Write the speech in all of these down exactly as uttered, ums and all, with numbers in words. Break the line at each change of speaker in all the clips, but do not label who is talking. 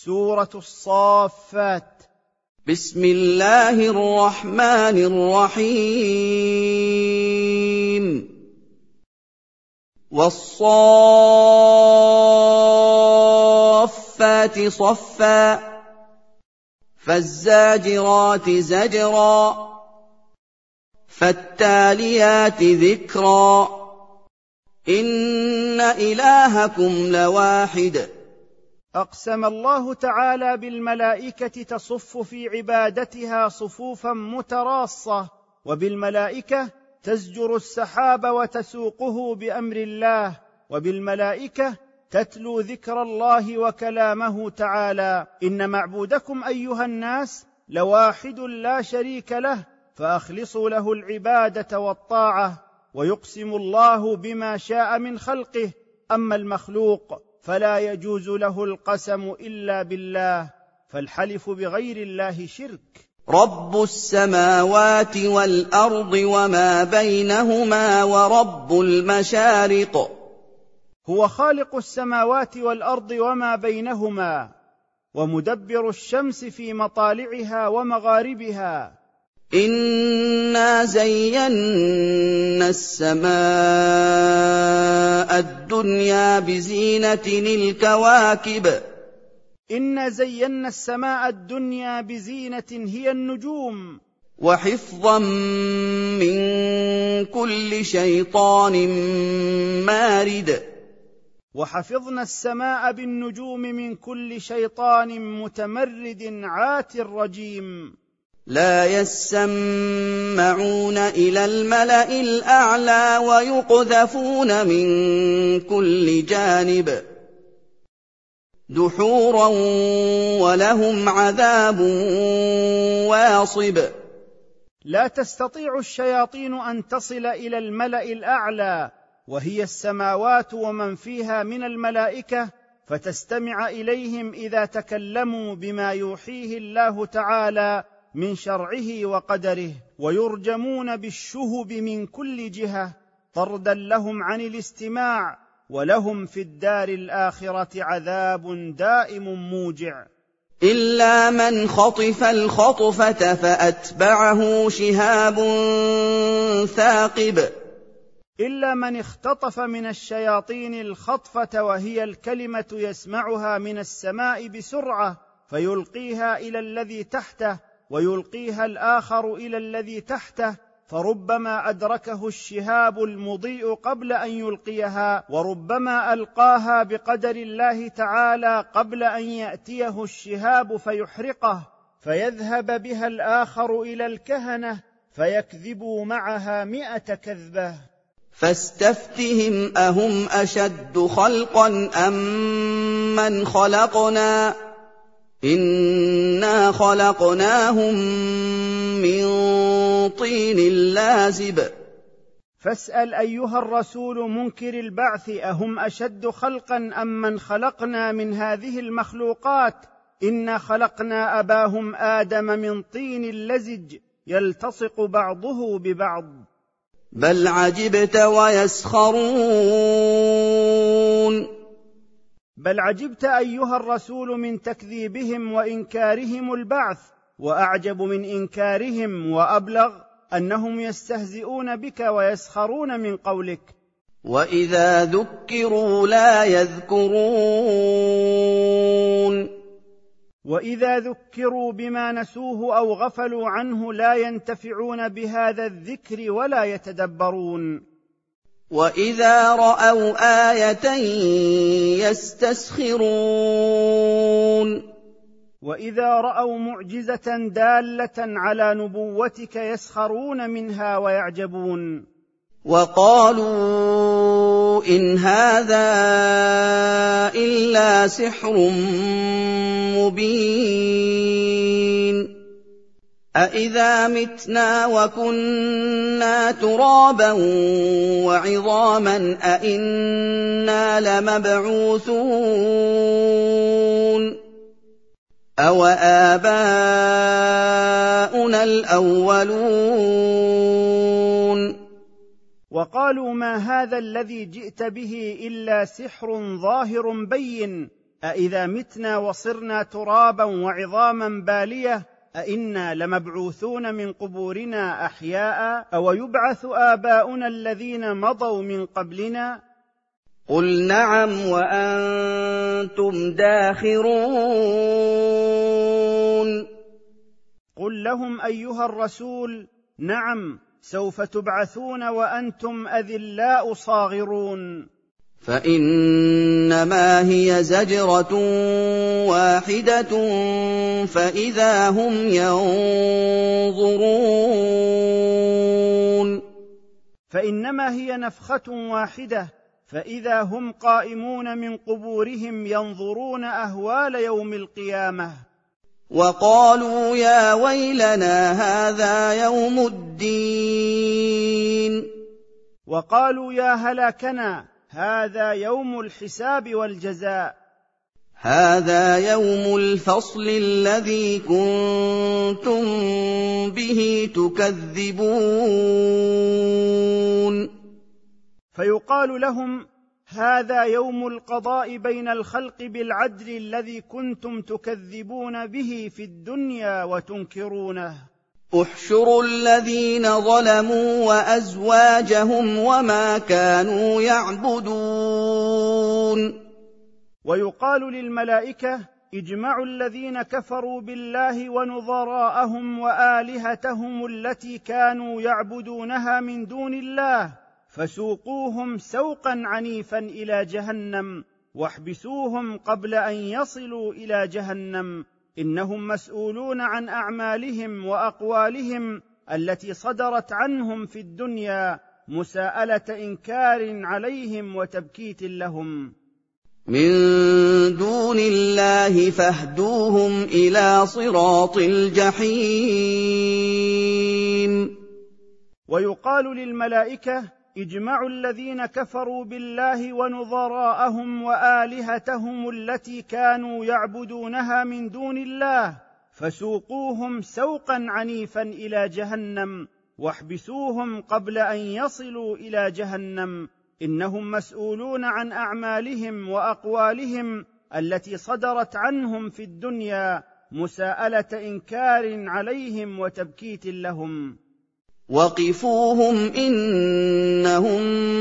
سورة الصافات.
بسم الله الرحمن الرحيم. والصافات صفا فالزاجرات زجرا فالتاليات ذكرا إن إلهكم لواحد.
أقسم الله تعالى بالملائكة تصف في عبادتها صفوفا متراصة، وبالملائكة تزجر السحاب وتسوقه بأمر الله، وبالملائكة تتلو ذكر الله وكلامه تعالى. إن معبودكم أيها الناس لواحد لا شريك له، فأخلصوا له العبادة والطاعة. ويقسم الله بما شاء من خلقه، أما المخلوق فلا يجوز له القسم إلا بالله، فالحلف بغير الله شرك.
رب السماوات والأرض وما بينهما ورب المشارق.
هو خالق السماوات والأرض وما بينهما، ومدبر الشمس في مطالعها ومغاربها.
إنا زينا السماء الدنيا بزينة الكواكب.
إنا زينا السماء الدنيا بزينة هي النجوم،
وحفظا من كل شيطان مارد.
وحفظنا السماء بالنجوم من كل شيطان متمرد عات رجيم.
لا يسمعون إلى الملأ الأعلى ويقذفون من كل جانب دحورا ولهم عذاب واصب.
لا تستطيع الشياطين أن تصل إلى الملأ الأعلى، وهي السماوات ومن فيها من الملائكة، فتستمع إليهم إذا تكلموا بما يوحيه الله تعالى من شرعه وقدره، ويرجمون بالشهب من كل جهة طردا لهم عن الاستماع، ولهم في الدار الآخرة عذاب دائم موجع.
إلا من خطف الخطفة فأتبعه شهاب ثاقب.
إلا من اختطف من الشياطين الخطفة، وهي الكلمة يسمعها من السماء بسرعة فيلقيها إلى الذي تحته، ويلقيها الآخر إلى الذي تحته، فربما أدركه الشهاب المضيء قبل أن يلقيها، وربما ألقاها بقدر الله تعالى قبل أن يأتيه الشهاب فيحرقه، فيذهب بها الآخر إلى الكهنة فيكذبوا معها مئة كذبة.
فاستفتهم أهم أشد خلقا أم من خلقنا إنا خلقناهم من طين لازب.
فاسأل أيها الرسول منكر البعث أهم أشد خلقا أم من خلقنا من هذه المخلوقات. إنا خلقنا أباهم آدم من طين لزج يلتصق بعضه ببعض.
بل عجبت ويسخرون.
بل عجبت أيها الرسول من تكذيبهم وإنكارهم البعث، وأعجب من إنكارهم وأبلغ أنهم يستهزئون بك ويسخرون من قولك.
وإذا ذكروا لا يذكرون.
وإذا ذكروا بما نسوه أو غفلوا عنه لا ينتفعون بهذا الذكر ولا يتدبرون.
وإذا رأوا آية يستسخرون.
وإذا رأوا معجزة دالة على نبوتك يسخرون منها ويعجبون.
وقالوا إن هذا إلا سحر مبين. أإذا متنا وكنا ترابا وعظاما أإنا لمبعوثون أو آباؤنا الأولون.
وقالوا ما هذا الذي جئت به إلا سحر ظاهر بين، أإذا متنا وصرنا ترابا وعظاما بالية أإنا لمبعوثون من قبورنا أحياء أو يبعث آباؤنا الذين مضوا من قبلنا؟
قل نعم وأنتم داخرون.
قل لهم أيها الرسول: نعم، سوف تبعثون وأنتم أذلاء صاغرون.
فإنما هي زجرة واحدة فإذا هم ينظرون.
فإنما هي نفخة واحدة فإذا هم قائمون من قبورهم ينظرون أهوال يوم القيامة.
وقالوا يا ويلنا هذا يوم الدين.
وقالوا يا هلاكنا هذا يوم الحساب والجزاء.
هذا يوم الفصل الذي كنتم به تكذبون.
فيقال لهم: هذا يوم القضاء بين الخلق بالعدل الذي كنتم تكذبون به في الدنيا وتنكرونه.
احشروا الذين ظلموا وأزواجهم وما كانوا يعبدون.
ويقال للملائكة: اجمعوا الذين كفروا بالله ونظراءهم وآلهتهم التي كانوا يعبدونها من دون الله، فسوقوهم سوقا عنيفا إلى جهنم واحبسوهم قبل أن يصلوا إلى جهنم، إنهم مسؤولون عن أعمالهم وأقوالهم التي صدرت عنهم في الدنيا مساءلة إنكار عليهم وتبكيت لهم.
من دون الله فاهدوهم إلى صراط الجحيم.
ويقال للملائكة: اجمعوا الذين كفروا بالله ونظراءهم وآلهتهم التي كانوا يعبدونها من دون الله، فسوقوهم سوقا عنيفا إلى جهنم واحبسوهم قبل أن يصلوا إلى جهنم، إنهم مسؤولون عن أعمالهم وأقوالهم التي صدرت عنهم في الدنيا مساءلة إنكار عليهم وتبكيت لهم.
وقفوهم إنهم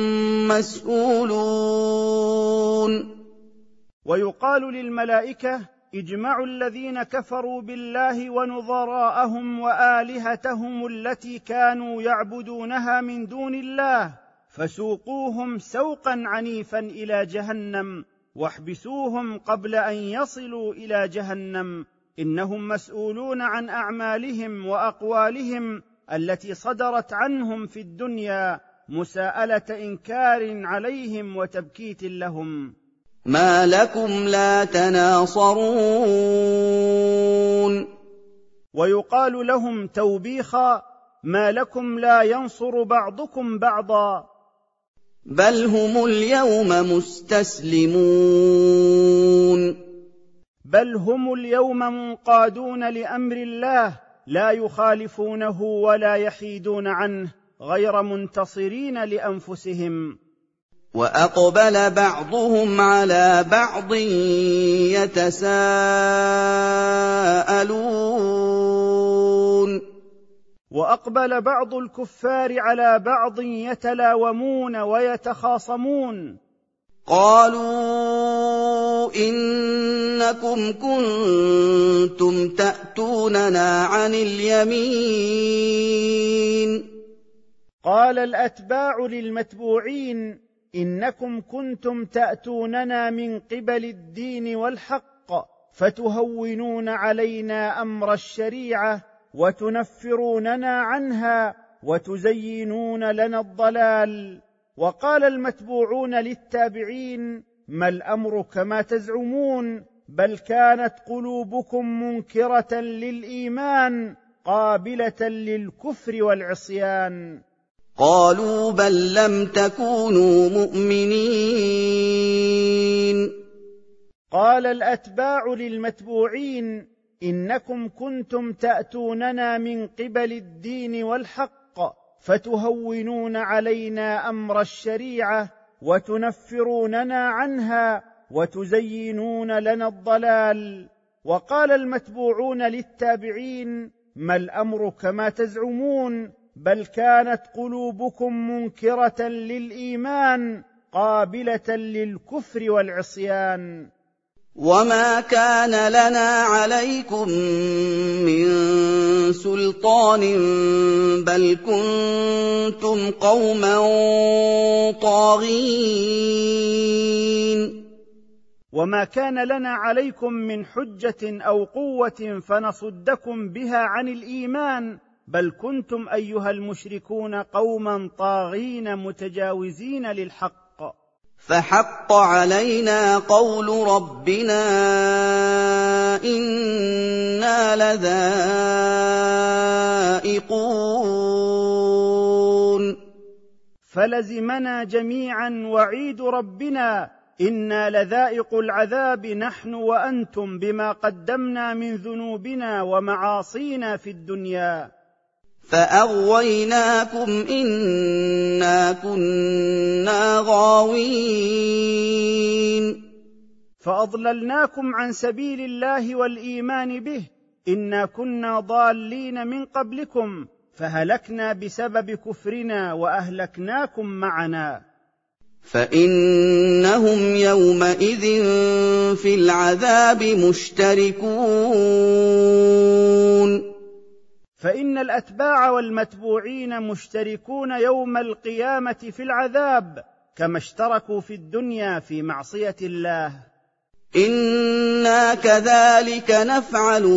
مسؤولون.
ويقال للملائكة: اجمعوا الذين كفروا بالله ونظراءهم وآلهتهم التي كانوا يعبدونها من دون الله، فسوقوهم سوقا عنيفا إلى جهنم واحبسوهم قبل أن يصلوا إلى جهنم، إنهم مسؤولون عن أعمالهم وأقوالهم التي صدرت عنهم في الدنيا مساءلة إنكار عليهم وتبكيت لهم.
ما لكم لا تناصرون.
ويقال لهم توبيخا: ما لكم لا ينصر بعضكم بعضا.
بل هم اليوم مستسلمون.
بل هم اليوم منقادون لأمر الله لا يخالفونه ولا يحيدون عنه غير منتصرين لأنفسهم.
وأقبل بعضهم على بعض يتساءلون.
وأقبل بعض الكفار على بعض يتلاومون ويتخاصمون.
قالوا إنكم كنتم تأتوننا عن اليمين.
قال الأتباع للمتبوعين: إنكم كنتم تأتوننا من قبل الدين والحق فتهونون علينا أمر الشريعة وتنفروننا عنها وتزينون لنا الضلال. وقال المتبوعون للتابعين: ما الأمر كما تزعمون، بل كانت قلوبكم منكرة للإيمان قابلة للكفر والعصيان.
قالوا بل لم تكونوا مؤمنين.
قال الأتباع للمتبوعين: إنكم كنتم تأتوننا من قبل الدين والحق فتهونون علينا أمر الشريعة وتنفروننا عنها وتزينون لنا الضلال. وقال المتبوعون للتابعين: ما الأمر كما تزعمون، بل كانت قلوبكم منكرة للإيمان قابلة للكفر والعصيان.
وما كان لنا عليكم من سلطان بل كنتم قوما طاغين.
وما كان لنا عليكم من حجة أو قوة فنصدكم بها عن الإيمان، بل كنتم أيها المشركون قوما طاغين متجاوزين للحق.
فحق علينا قول ربنا إنا لذائقون.
فلزمنا جميعا وعيد ربنا: إنا لذائق العذاب نحن وأنتم بما قدمنا من ذنوبنا ومعاصينا في الدنيا.
فأغويناكم إنا كنا غاوين.
فأضللناكم عن سبيل الله والإيمان به، إنا كنا ضالين من قبلكم فهلكنا بسبب كفرنا وأهلكناكم معنا.
فإنهم يومئذ في العذاب مشتركون.
فإن الأتباع والمتبوعين مشتركون يوم القيامة في العذاب كما اشتركوا في الدنيا في معصية الله.
إنا كذلك نفعل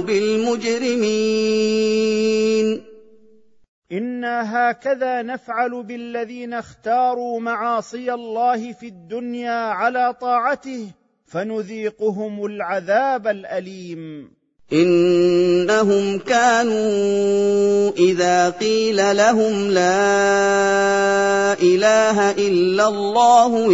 بالمجرمين.
إنا هكذا نفعل بالذين اختاروا معاصي الله في الدنيا على طاعته فنذيقهم العذاب الأليم.
إنهم كانوا إذا قيل لهم لا إله إلا الله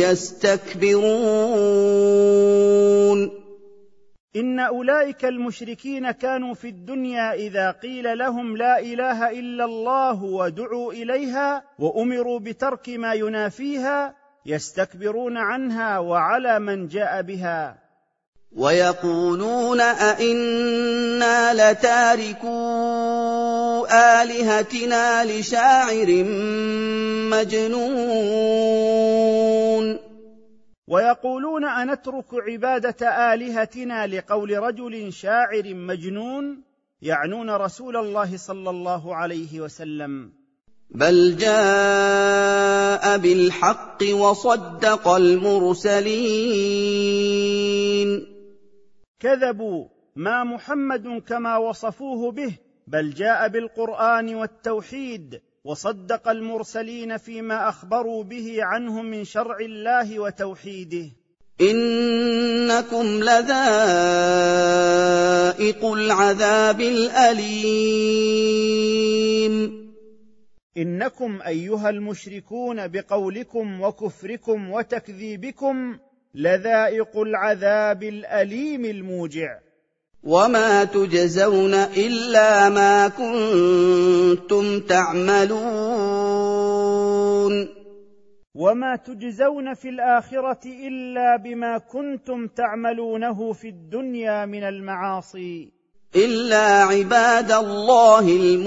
يستكبرون.
إن أولئك المشركين كانوا في الدنيا إذا قيل لهم لا إله إلا الله ودعوا إليها وأمروا بترك ما ينافيها يستكبرون عنها وعلى من جاء بها.
ويقولون أئنا لتاركو آلهتنا لشاعر مجنون.
ويقولون أنترك عبادة آلهتنا لقول رجل شاعر مجنون، يعنون رسول الله صلى الله عليه وسلم.
بل جاء بالحق وصدق المرسلين.
كذبوا ما محمد كما وصفوه به، بل جاء بالقرآن والتوحيد وصدق المرسلين فيما أخبروا به عنهم من شرع الله وتوحيده.
إنكم لذائق العذاب الأليم.
إنكم أيها المشركون بقولكم وكفركم وتكذيبكم لذائق العذاب الأليم الموجع.
وما تجزون إلا ما كنتم تعملون.
وما تجزون في الآخرة إلا بما كنتم تعملونه في الدنيا من المعاصي.
إلا عباد الله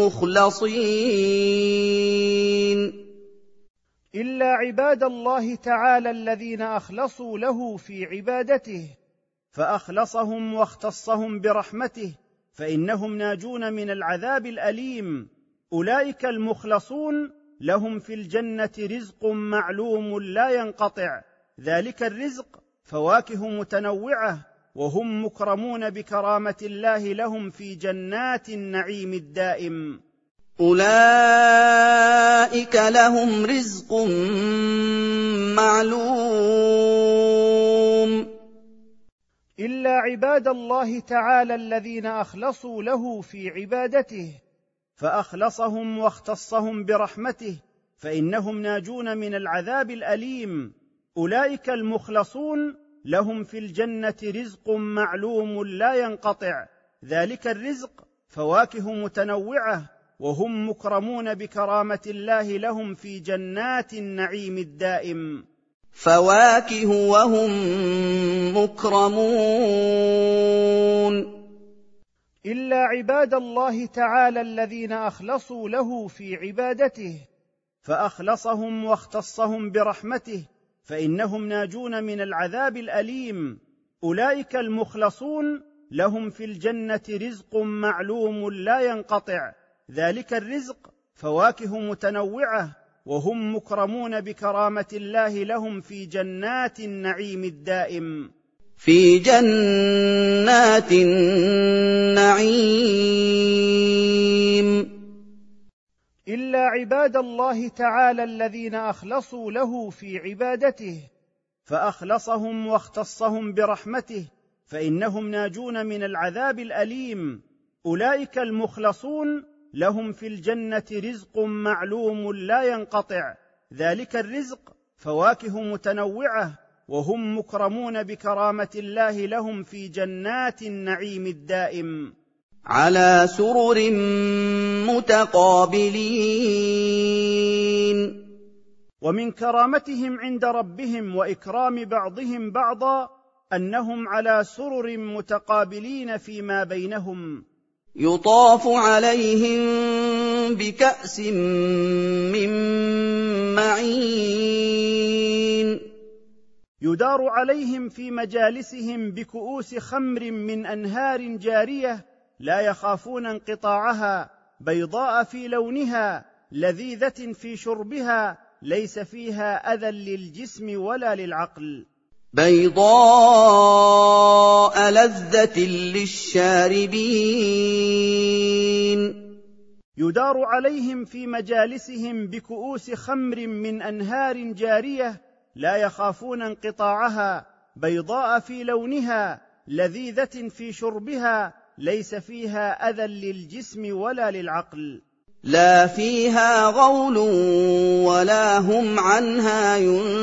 المخلصين.
إلا عباد الله تعالى الذين أخلصوا له في عبادته فأخلصهم واختصهم برحمته، فإنهم ناجون من العذاب الأليم. أولئك المخلصون لهم في الجنة رزق معلوم لا ينقطع، ذلك الرزق فواكه متنوعة، وهم مكرمون بكرامة الله لهم في جنات النعيم الدائم.
أولئك لهم رزق معلوم.
إلا عباد الله تعالى الذين أخلصوا له في عبادته فأخلصهم واختصهم برحمته، فإنهم ناجون من العذاب الأليم. أولئك المخلصون لهم في الجنة رزق معلوم لا ينقطع، ذلك الرزق فواكه متنوعة، وهم مكرمون بكرامة الله لهم في جنات النعيم الدائم.
فواكه وهم مكرمون
إلا عباد الله تعالى الذين أخلصوا له في عبادته فأخلصهم واختصهم برحمته فإنهم ناجون من العذاب الأليم. أولئك المخلصون لهم في الجنة رزق معلوم لا ينقطع، ذلك الرزق فواكه متنوعة، وهم مكرمون بكرامة الله لهم في جنات النعيم الدائم.
في جنات النعيم
إلا عباد الله تعالى الذين أخلصوا له في عبادته فأخلصهم واختصهم برحمته فإنهم ناجون من العذاب الأليم. أولئك المخلصون لهم في الجنة رزق معلوم لا ينقطع، ذلك الرزق فواكه متنوعة، وهم مكرمون بكرامة الله لهم في جنات النعيم الدائم
على سرر متقابلين.
ومن كرامتهم عند ربهم وإكرام بعضهم بعضا أنهم على سرر متقابلين فيما بينهم.
يطاف عليهم بكأس من معين.
يدار عليهم في مجالسهم بكؤوس خمر من أنهار جارية لا يخافون انقطاعها، بيضاء في لونها لذيذة في شربها، ليس فيها أذى للجسم ولا للعقل.
بيضاء لذة للشاربين.
يدار عليهم في مجالسهم بكؤوس خمر من أنهار جارية لا يخافون انقطاعها، بيضاء في لونها لذيذة في شربها، ليس فيها أذى للجسم ولا للعقل.
لا فيها غول ولا هم عنها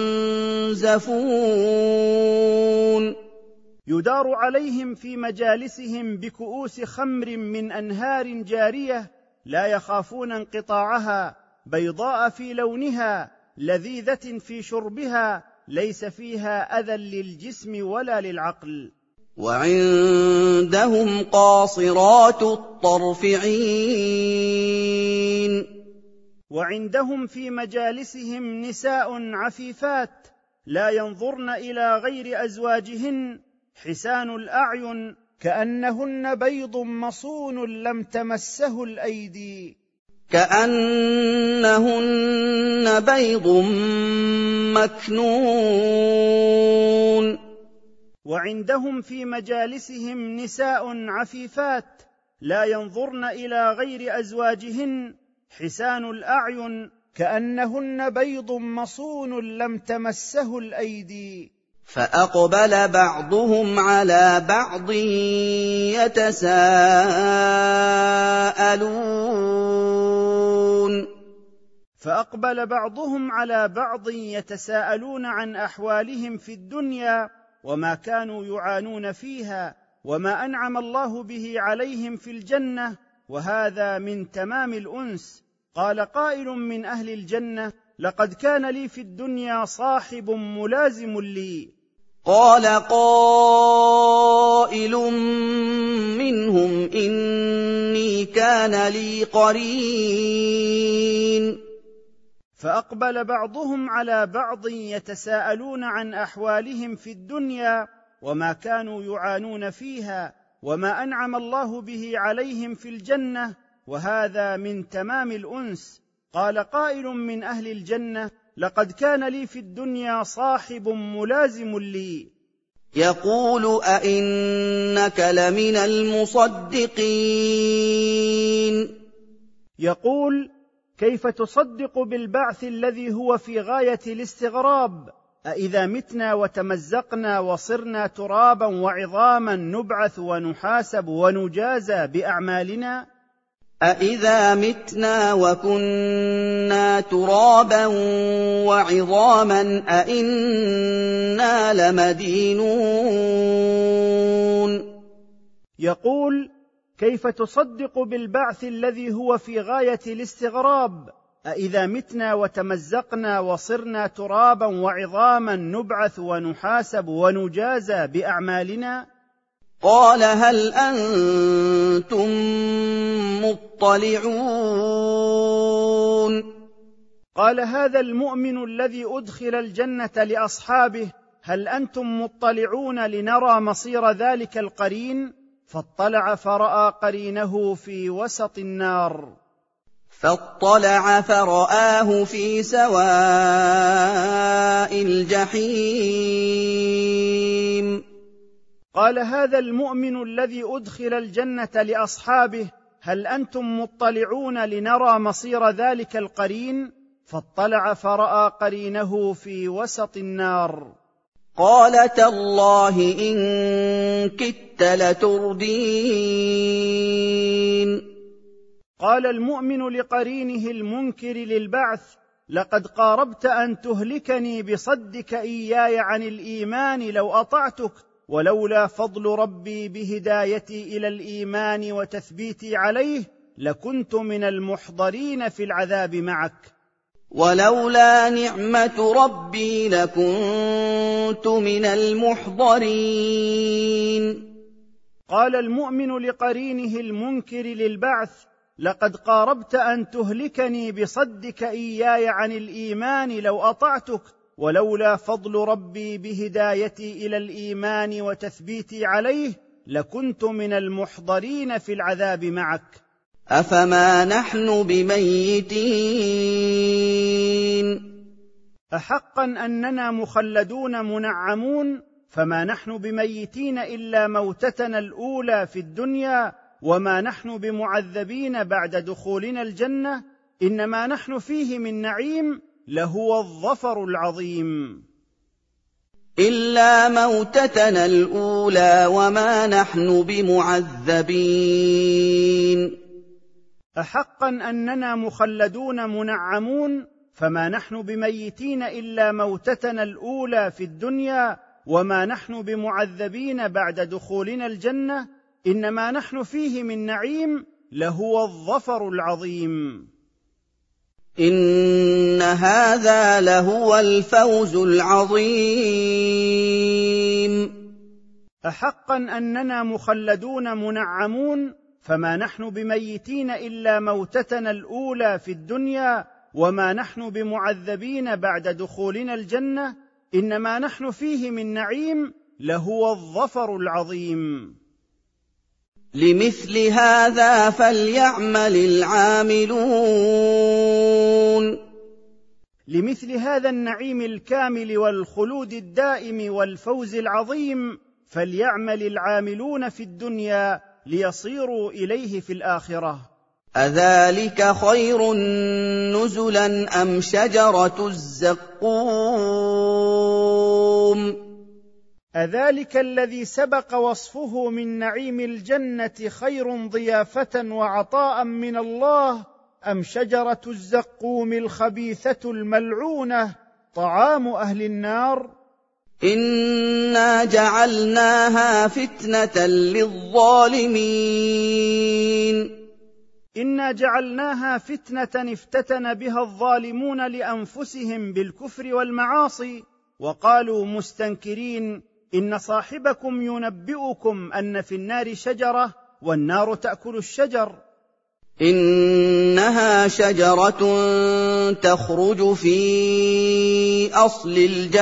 ينزفون.
يدار عليهم في مجالسهم بكؤوس خمر من أنهار جارية لا يخافون انقطاعها، بيضاء في لونها لذيذة في شربها، ليس فيها أذى للجسم ولا للعقل.
وعندهم قاصرات الطرف عين.
وعندهم في مجالسهم نساء عفيفات لا ينظرن إلى غير أزواجهن، حسان الأعين كأنهن بيض مصون لم تمسه الأيدي.
كأنهن بيض مكنون.
وعندهم في مجالسهم نساء عفيفات لا ينظرن إلى غير أزواجهن، حسان الأعين كأنهن بيض مصون لم تمسه الأيدي.
فأقبل بعضهم على بعض يتساءلون.
فأقبل بعضهم على بعض يتساءلون عن أحوالهم في الدنيا وما كانوا يعانون فيها وما أنعم الله به عليهم في الجنة، وهذا من تمام الأنس. قال قائل من أهل الجنة: لقد كان لي في الدنيا صاحب ملازم لي.
قال قائل منهم: إني كان لي قرين.
فأقبل بعضهم على بعض يتساءلون عن أحوالهم في الدنيا وما كانوا يعانون فيها وما أنعم الله به عليهم في الجنة، وهذا من تمام الأنس. قال قائل من أهل الجنة: لقد كان لي في الدنيا صاحب ملازم لي.
يقول: أئنك لمن المصدقين.
يقول: كيف تصدق بالبعث الذي هو في غاية الاستغراب؟ أإذا متنا وتمزقنا وصرنا ترابا وعظاما نبعث ونحاسب ونجازى بأعمالنا؟
أإذا متنا وكنا ترابا وعظاما أإنا لمدينون.
يقول: كيف تصدق بالبعث الذي هو في غاية الاستغراب؟ أإذا متنا وتمزقنا وصرنا ترابا وعظاما نبعث ونحاسب ونجازى بأعمالنا؟
قال هل أنتم مطلعون؟
قال هذا المؤمن الذي أدخل الجنة لأصحابه: هل أنتم مطلعون لنرى مصير ذلك القرين؟ فاطلع فرأى قرينه في وسط النار.
فاطلع فرآه في سواء الجحيم.
قال هذا المؤمن الذي أدخل الجنة لأصحابه: هل أنتم مطلعون لنرى مصير ذلك القرين؟ فاطلع فرأى قرينه في وسط النار.
قال تالله إن كدت لتردين.
قال المؤمن لقرينه المنكر للبعث: لقد قاربت أن تهلكني بصدك إياي عن الإيمان لو أطعتك، ولولا فضل ربي بهدايتي إلى الإيمان وتثبيتي عليه لكنت من المحضرين في العذاب معك.
ولولا نعمة ربي لكنت من المحضرين.
قال المؤمن لقرينه المنكر للبعث: لقد قاربت أن تهلكني بصدك إياي عن الإيمان لو أطعتك، ولولا فضل ربي بهدايتي إلى الإيمان وتثبيتي عليه لكنت من المحضرين في العذاب معك.
أفما نحن بميتين؟
أحقا أننا مخلدون منعمون؟ فما نحن بميتين إلا موتتنا الأولى في الدنيا، وما نحن بمعذبين بعد دخولنا الجنة، إنما نحن فيه من نعيم لهو الظفر العظيم.
إلا موتتنا الأولى وما نحن بمعذبين.
أحقا أننا مخلدون منعمون؟ فما نحن بميتين إلا موتتنا الأولى في الدنيا، وما نحن بمعذبين بعد دخولنا الجنة، إنما نحن فيه من نعيم لهو الظفر العظيم.
إن هذا لهو الفوز العظيم.
أحقا أننا مخلدون منعمون؟ فما نحن بميتين إلا موتتنا الأولى في الدنيا، وما نحن بمعذبين بعد دخولنا الجنة، إنما نحن فيه من نعيم لهو الظفر العظيم.
لمثل هذا فليعمل العاملون.
لمثل هذا النعيم الكامل والخلود الدائم والفوز العظيم فليعمل العاملون في الدنيا ليصيروا إليه في الآخرة.
أذلك خير نزلا أم شجرة الزقوم؟
أذلك الذي سبق وصفه من نعيم الجنة خير ضيافة وعطاء من الله، أم شجرة الزقوم الخبيثة الملعونة طعام أهل النار؟
إنا جعلناها فتنة للظالمين.
إنا جعلناها فتنة افتتن بها الظالمون لأنفسهم بالكفر والمعاصي، وقالوا مستنكرين: إن صاحبكم ينبئكم أن في النار شجرة والنار تأكل الشجر.
إنها شجرة تخرج في أصل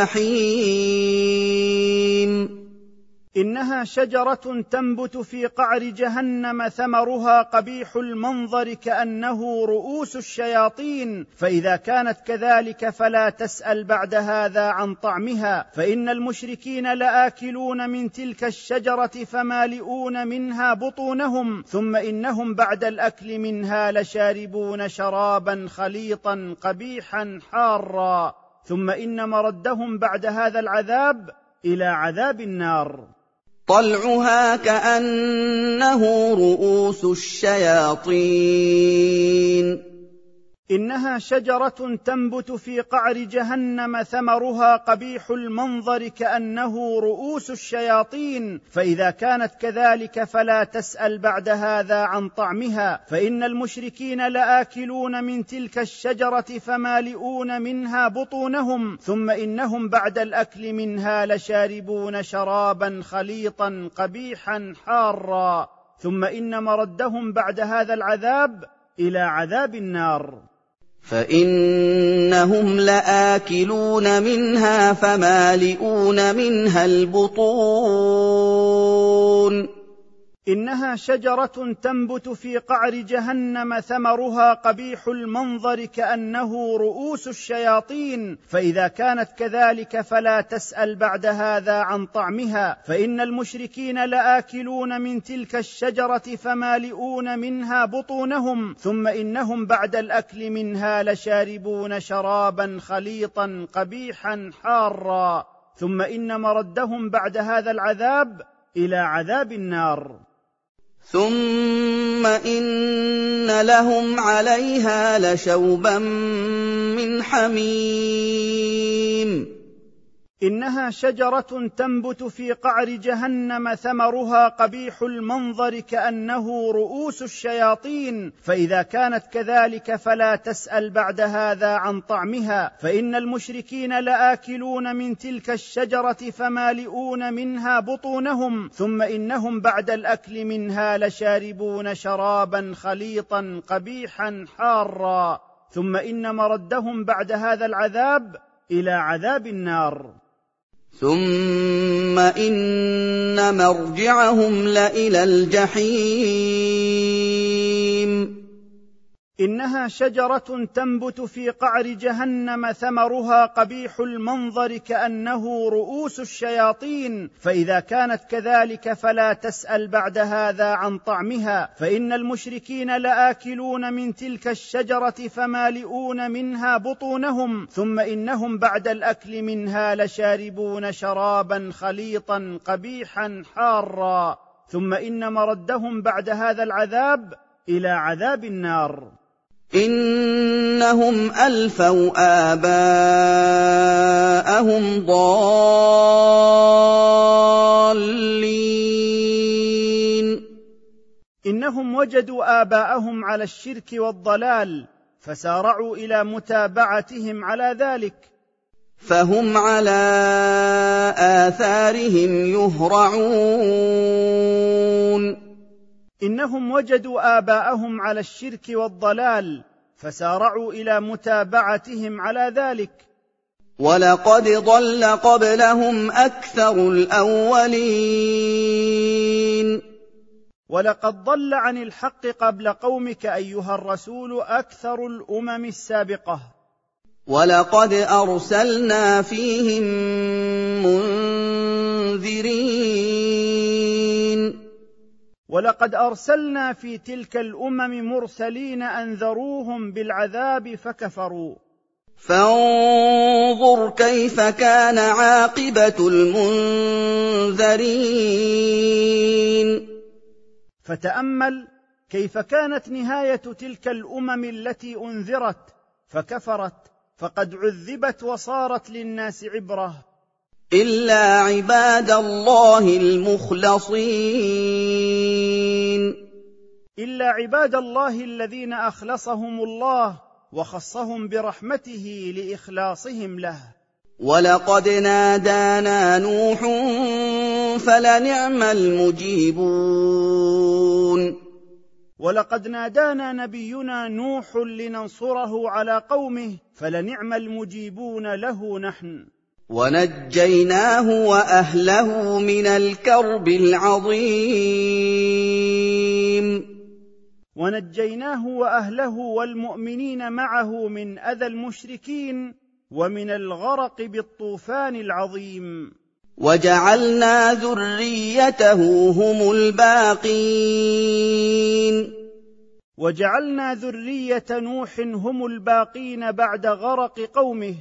الجحيم.
إنها شجرة تنبت في قعر جهنم، ثمرها قبيح المنظر كأنه رؤوس الشياطين، فإذا كانت كذلك فلا تسأل بعد هذا عن طعمها، فإن المشركين لآكلون من تلك الشجرة فمالئون منها بطونهم، ثم إنهم بعد الأكل منها لشاربون شرابا خليطا قبيحا حارا، ثم إن مردهم بعد هذا العذاب إلى عذاب النار.
طلعها كأنه رؤوس الشياطين.
إنها شجرة تنبت في قعر جهنم ثمرها قبيح المنظر كأنه رؤوس الشياطين، فإذا كانت كذلك فلا تسأل بعد هذا عن طعمها، فإن المشركين لآكلون من تلك الشجرة فمالئون منها بطونهم، ثم إنهم بعد الأكل منها لشاربون شرابا خليطا قبيحا حارا، ثم إن مردهم بعد هذا العذاب إلى عذاب النار.
فإنهم لآكلون منها فمالئون منها البطون.
إنها شجرة تنبت في قعر جهنم ثمرها قبيح المنظر كأنه رؤوس الشياطين، فإذا كانت كذلك فلا تسأل بعد هذا عن طعمها، فإن المشركين لآكلون من تلك الشجرة فمالئون منها بطونهم، ثم إنهم بعد الأكل منها لشاربون شرابا خليطا قبيحا حارا، ثم إن مردهم بعد هذا العذاب إلى عذاب النار.
ثم إن لهم عليها لشوبا من حميم.
إنها شجرة تنبت في قعر جهنم ثمرها قبيح المنظر كأنه رؤوس الشياطين، فإذا كانت كذلك فلا تسأل بعد هذا عن طعمها، فإن المشركين لآكلون من تلك الشجرة فمالئون منها بطونهم، ثم إنهم بعد الأكل منها لشاربون شرابا خليطا قبيحا حارا، ثم إن مردهم بعد هذا العذاب إلى عذاب النار.
ثم إن مرجعهم لإلى الجحيم.
إنها شجرة تنبت في قعر جهنم ثمرها قبيح المنظر كأنه رؤوس الشياطين، فإذا كانت كذلك فلا تسأل بعد هذا عن طعمها، فإن المشركين لآكلون من تلك الشجرة فمالئون منها بطونهم، ثم إنهم بعد الأكل منها لشاربون شرابا خليطا قبيحا حارا، ثم إن مردهم بعد هذا العذاب إلى عذاب النار.
إنهم ألفوا آباءهم ضالين.
إنهم وجدوا آباءهم على الشرك والضلال فسارعوا إلى متابعتهم على ذلك،
فهم على آثارهم يهرعون.
إنهم وجدوا آباءهم على الشرك والضلال فسارعوا إلى متابعتهم على ذلك.
ولقد ضل قبلهم أكثر الأولين.
ولقد ضل عن الحق قبل قومك أيها الرسول أكثر الأمم السابقة.
ولقد أرسلنا فيهم منذرين.
ولقد أرسلنا في تلك الأمم مرسلين أنذروهم بالعذاب فكفروا.
فانظر كيف كان عاقبة المنذرين.
فتأمل كيف كانت نهاية تلك الأمم التي أنذرت فكفرت، فقد عذبت وصارت للناس عبرة.
إلا عباد الله المخلصين.
إلا عباد الله الذين أخلصهم الله وخصهم برحمته لإخلاصهم له.
ولقد نادانا نوح فلنعم المجيبون.
ولقد نادانا نبينا نوح لننصره على قومه فلنعم المجيبون له نحن.
ونجيناه وأهله من الكرب العظيم.
ونجيناه وأهله والمؤمنين معه من أذى المشركين ومن الغرق بالطوفان العظيم.
وجعلنا ذريته هم الباقين.
وجعلنا ذرية نوح هم الباقين بعد غرق قومه.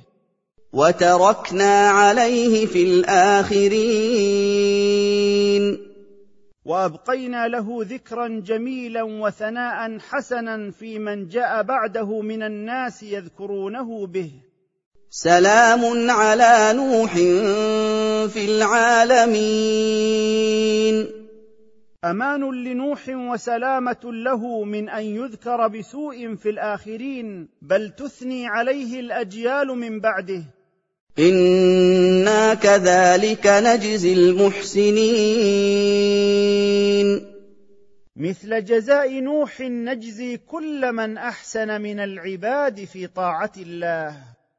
وتركنا عليه في الآخرين.
وأبقينا له ذكرا جميلا وثناء حسنا في من جاء بعده من الناس يذكرونه به.
سلام على نوح في العالمين.
أمان لنوح وسلامة له من أن يذكر بسوء في الآخرين، بل تثني عليه الأجيال من بعده.
إنا كذلك نجزي المحسنين.
مثل جزاء نوح نجزي كل من أحسن من العباد في طاعة الله.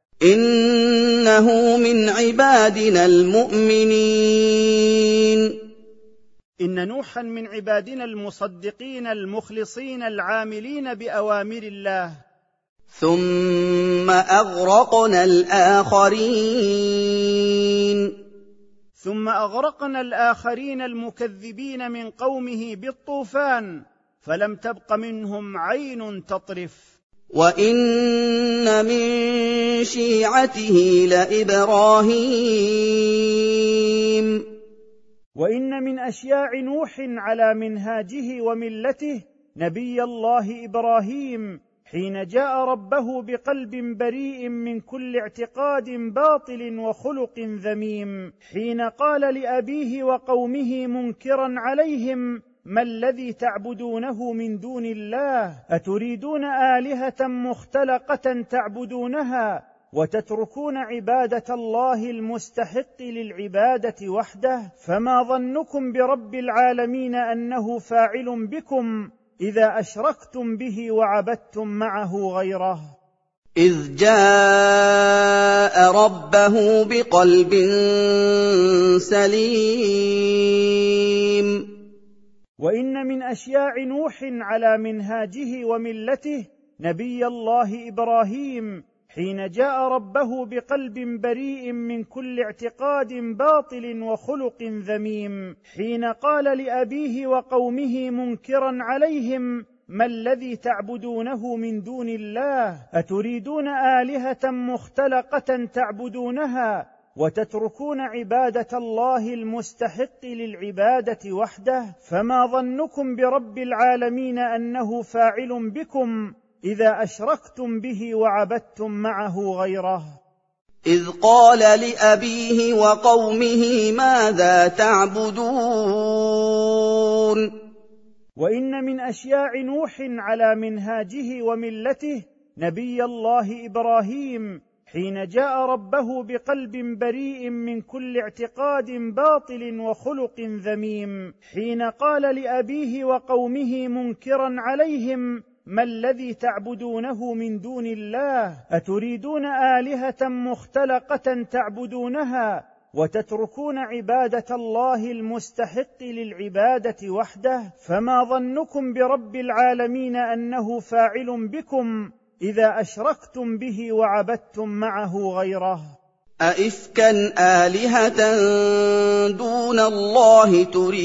إنه من عبادنا المؤمنين.
إن نوحا من عبادنا المصدقين المخلصين العاملين بأوامر الله.
ثم أغرقنا الآخرين.
ثم أغرقنا الآخرين المكذبين من قومه بالطوفان، فلم تبق منهم عين تطرف.
وإن من شيعته لإبراهيم.
وإن من أشياع نوح على منهاجه وملته نبي الله إبراهيم، حين جاء ربه بقلب بريء من كل اعتقاد باطل وخلق ذميم، حين قال لأبيه وقومه منكرا عليهم: ما الذي تعبدونه من دون الله؟ أتريدون آلهة مختلقة تعبدونها وتتركون عبادة الله المستحق للعبادة وحده؟ فما ظنكم برب العالمين أنه فاعل بكم إذا أشركتم به وعبدتم معه غيره؟
إذ جاء ربه بقلب سليم.
وإن من أشياع نوح على منهاجه وملته نبي الله إبراهيم، حين جاء ربه بقلب بريء من كل اعتقاد باطل وخلق ذميم، حين قال لأبيه وقومه منكرا عليهم: ما الذي تعبدونه من دون الله؟ أتريدون آلهة مختلقة تعبدونها وتتركون عبادة الله المستحق للعبادة وحده؟ فما ظنكم برب العالمين أنه فاعل بكم إذا أشركتم به وعبدتم معه غيره؟
إذ قال لأبيه وقومه ماذا تعبدون.
وإن من أشياع نوح على منهاجه وملته نبي الله إبراهيم، حين جاء ربه بقلب بريء من كل اعتقاد باطل وخلق ذميم، حين قال لأبيه وقومه منكرا عليهم: ما الذي تعبدونه من دون الله؟ أتريدون آلهة مختلقة تعبدونها وتتركون عبادة الله المستحق للعبادة وحده؟ فما ظنكم برب العالمين أنه فاعل بكم إذا أشركتم به وعبدتم معه غيره؟
أئفكا آلهة دون الله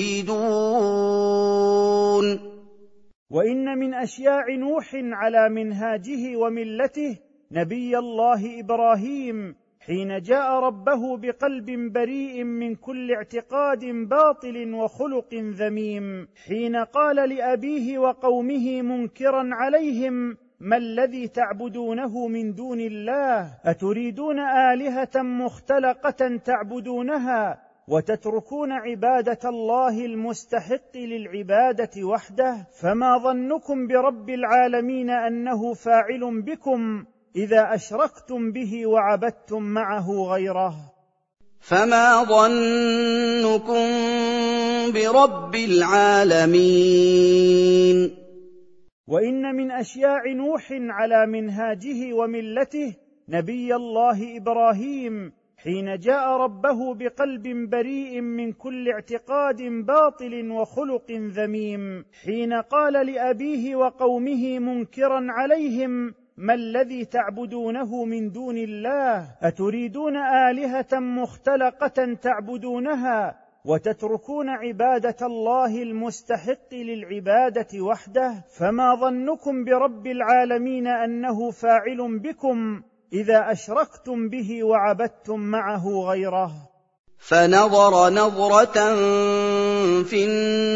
تريدون.
وإن من أشياع نوح على منهاجه وملته نبي الله إبراهيم، حين جاء ربه بقلب بريء من كل اعتقاد باطل وخلق ذميم، حين قال لأبيه وقومه منكرا عليهم: ما الذي تعبدونه من دون الله؟ أتريدون آلهة مختلقة تعبدونها وتتركون عبادة الله المستحق للعبادة وحده؟ فما ظنكم برب العالمين أنه فاعل بكم إذا أشركتم به وعبدتم معه غيره؟
فما ظنكم برب العالمين.
وإن من أشياع نوح على منهاجه وملته نبي الله إبراهيم، حين جاء ربه بقلب بريء من كل اعتقاد باطل وخلق ذميم، حين قال لأبيه وقومه منكرا عليهم: ما الذي تعبدونه من دون الله؟ أتريدون آلهة مختلقة تعبدونها وتتركون عبادة الله المستحق للعبادة وحده؟ فما ظنكم برب العالمين أنه فاعل بكم إذا أشركتم به وعبدتم معه غيره؟
فنظر نظرة في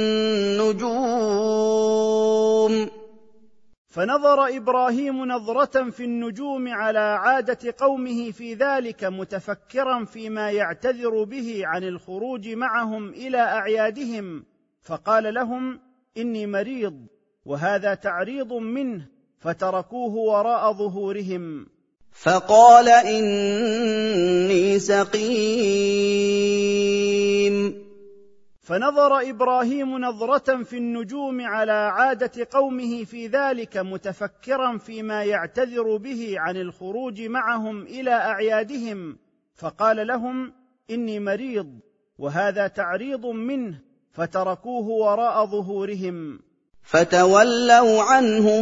النجوم
فنظر إبراهيم نظرة في النجوم على عادة قومه في ذلك، متفكرا فيما يعتذر به عن الخروج معهم إلى أعيادهم، فقال لهم: إني مريض، وهذا تعريض منه، فتركوه وراء ظهورهم.
فقال: إني سقيم.
فنظر إبراهيم نظرة في النجوم على عادة قومه في ذلك، متفكرا فيما يعتذر به عن الخروج معهم إلى أعيادهم، فقال لهم: إني مريض، وهذا تعريض منه، فتركوه وراء ظهورهم.
فتولوا عنه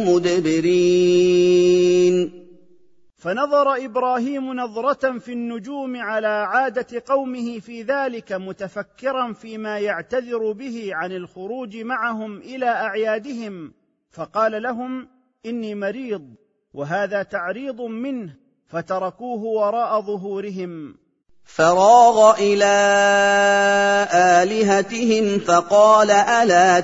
مدبرين.
فنظر إبراهيم نظرة في النجوم على عادة قومه في ذلك، متفكرا فيما يعتذر به عن الخروج معهم إلى أعيادهم، فقال لهم: إني مريض، وهذا تعريض منه، فتركوه وراء ظهورهم.
فراغ إلى آلهتهم فقال: ألا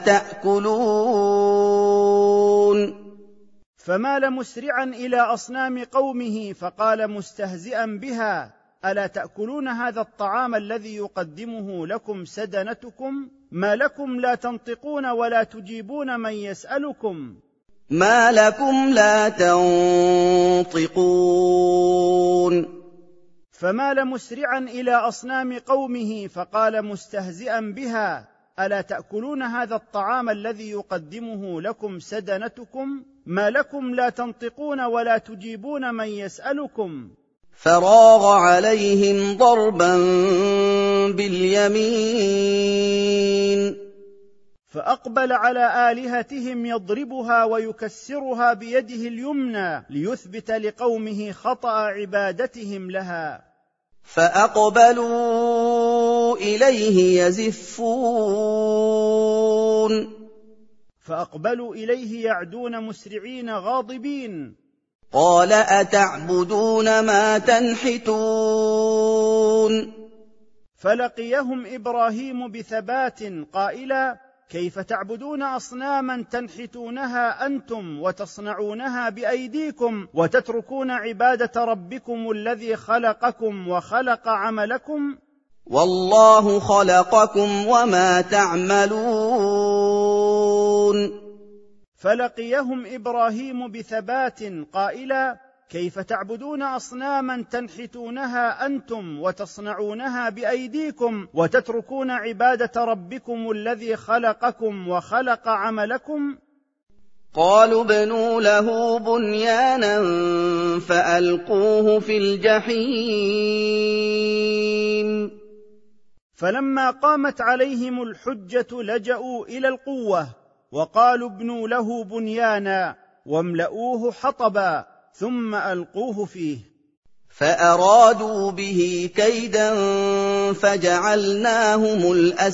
تأكلون؟
فمال مسرعا إلى أصنام قومه فقال مستهزئا بها: ألا تأكلون هذا الطعام الذي يقدمه لكم سدنتكم؟ ما لكم لا تنطقون ولا تجيبون من يسألكم؟
ما لكم لا تنطقون؟
فمال مسرعا إلى أصنام قومه فقال مستهزئا بها: ألا تأكلون هذا الطعام الذي يقدمه لكم سدنتكم؟ ما لكم لا تنطقون ولا تجيبون من يسألكم؟
فراغ عليهم ضربا باليمين.
فأقبل على آلهتهم يضربها ويكسرها بيده اليمنى، ليثبت لقومه خطأ عبادتهم لها.
فأقبلوا إليه يزفون.
فأقبلوا إليه يعدون مسرعين غاضبين.
قال: أتعبدون ما تنحتون؟
فلقيهم إبراهيم بثبات قائلا: كيف تعبدون أصناما تنحتونها أنتم وتصنعونها بأيديكم، وتتركون عبادة ربكم الذي خلقكم وخلق عملكم؟
والله خلقكم وما تعملون.
فلقيهم إبراهيم بثبات قائلا: كيف تعبدون أصناما تنحتونها أنتم وتصنعونها بأيديكم، وتتركون عبادة ربكم الذي خلقكم وخلق عملكم؟
قالوا ابْنُوا له بنيانا فألقوه في الجحيم.
فلما قامت عليهم الحجة لجأوا إلى القوة، وقالوا ابْنُوا له بنيانا واملؤوه حطبا ثم ألقوه فيه.
فأرادوا به كيدا فجعلناهم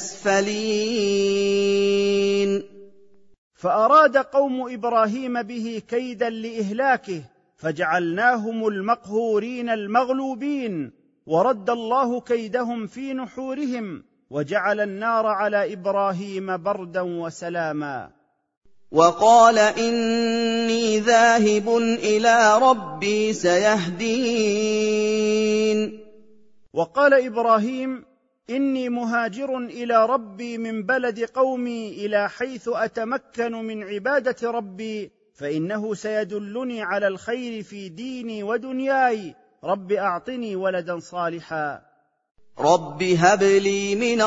الأسفلين.
فأراد قوم إبراهيم به كيدا لإهلاكه، فجعلناهم المقهورين المغلوبين، ورد الله كيدهم في نحورهم، وجعل النار على إبراهيم بردا وسلاما.
وقال: إني ذاهب إلى ربي سيهدين.
وقال إبراهيم: إني مهاجر إلى ربي من بلد قومي إلى حيث أتمكن من عبادة ربي، فإنه سيدلني على الخير في ديني ودنياي، رب أعطني ولدا صالحا.
رب هب لي من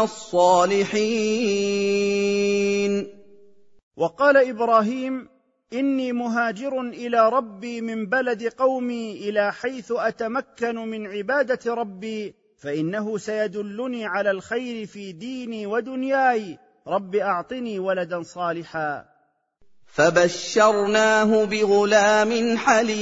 الصالحين.
وقال إبراهيم: إني مهاجر إلى ربي من بلد قومي إلى حيث أتمكن من عبادة ربي، فإنه سيدلني على الخير في ديني ودنياي، رب أعطني ولدا صالحا.
فبشرناه بغلام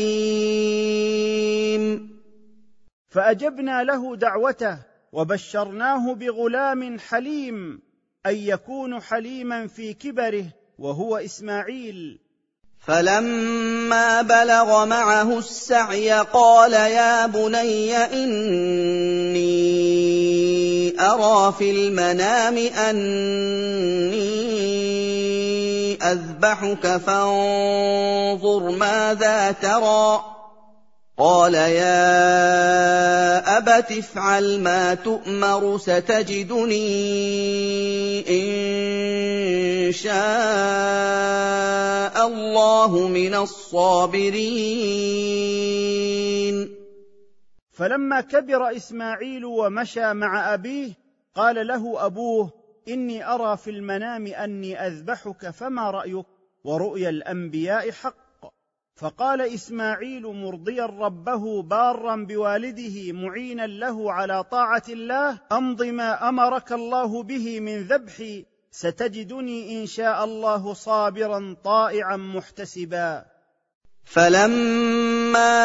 حليم.
فأجبنا له دعوته وبشرناه بغلام حليم، أي يكون حليما في كبره، وهو إسماعيل.
فلما بلغ معه السعي قال: يا بني إني أرى في المنام أني أذبحك فانظر ماذا ترى قال يا أبت افعل ما تؤمر ستجدني إن شاء الله من الصابرين.
فلما كبر إسماعيل ومشى مع أبيه قال له أبوه إني أرى في المنام أني أذبحك فما رأيك؟ ورؤيا الأنبياء حق. فقال إسماعيل مرضيا ربه بارا بوالده معينا له على طاعة الله أمض ما أمرك الله به من ذبحي ستجدني إن شاء الله صابرا طائعا محتسبا.
فلما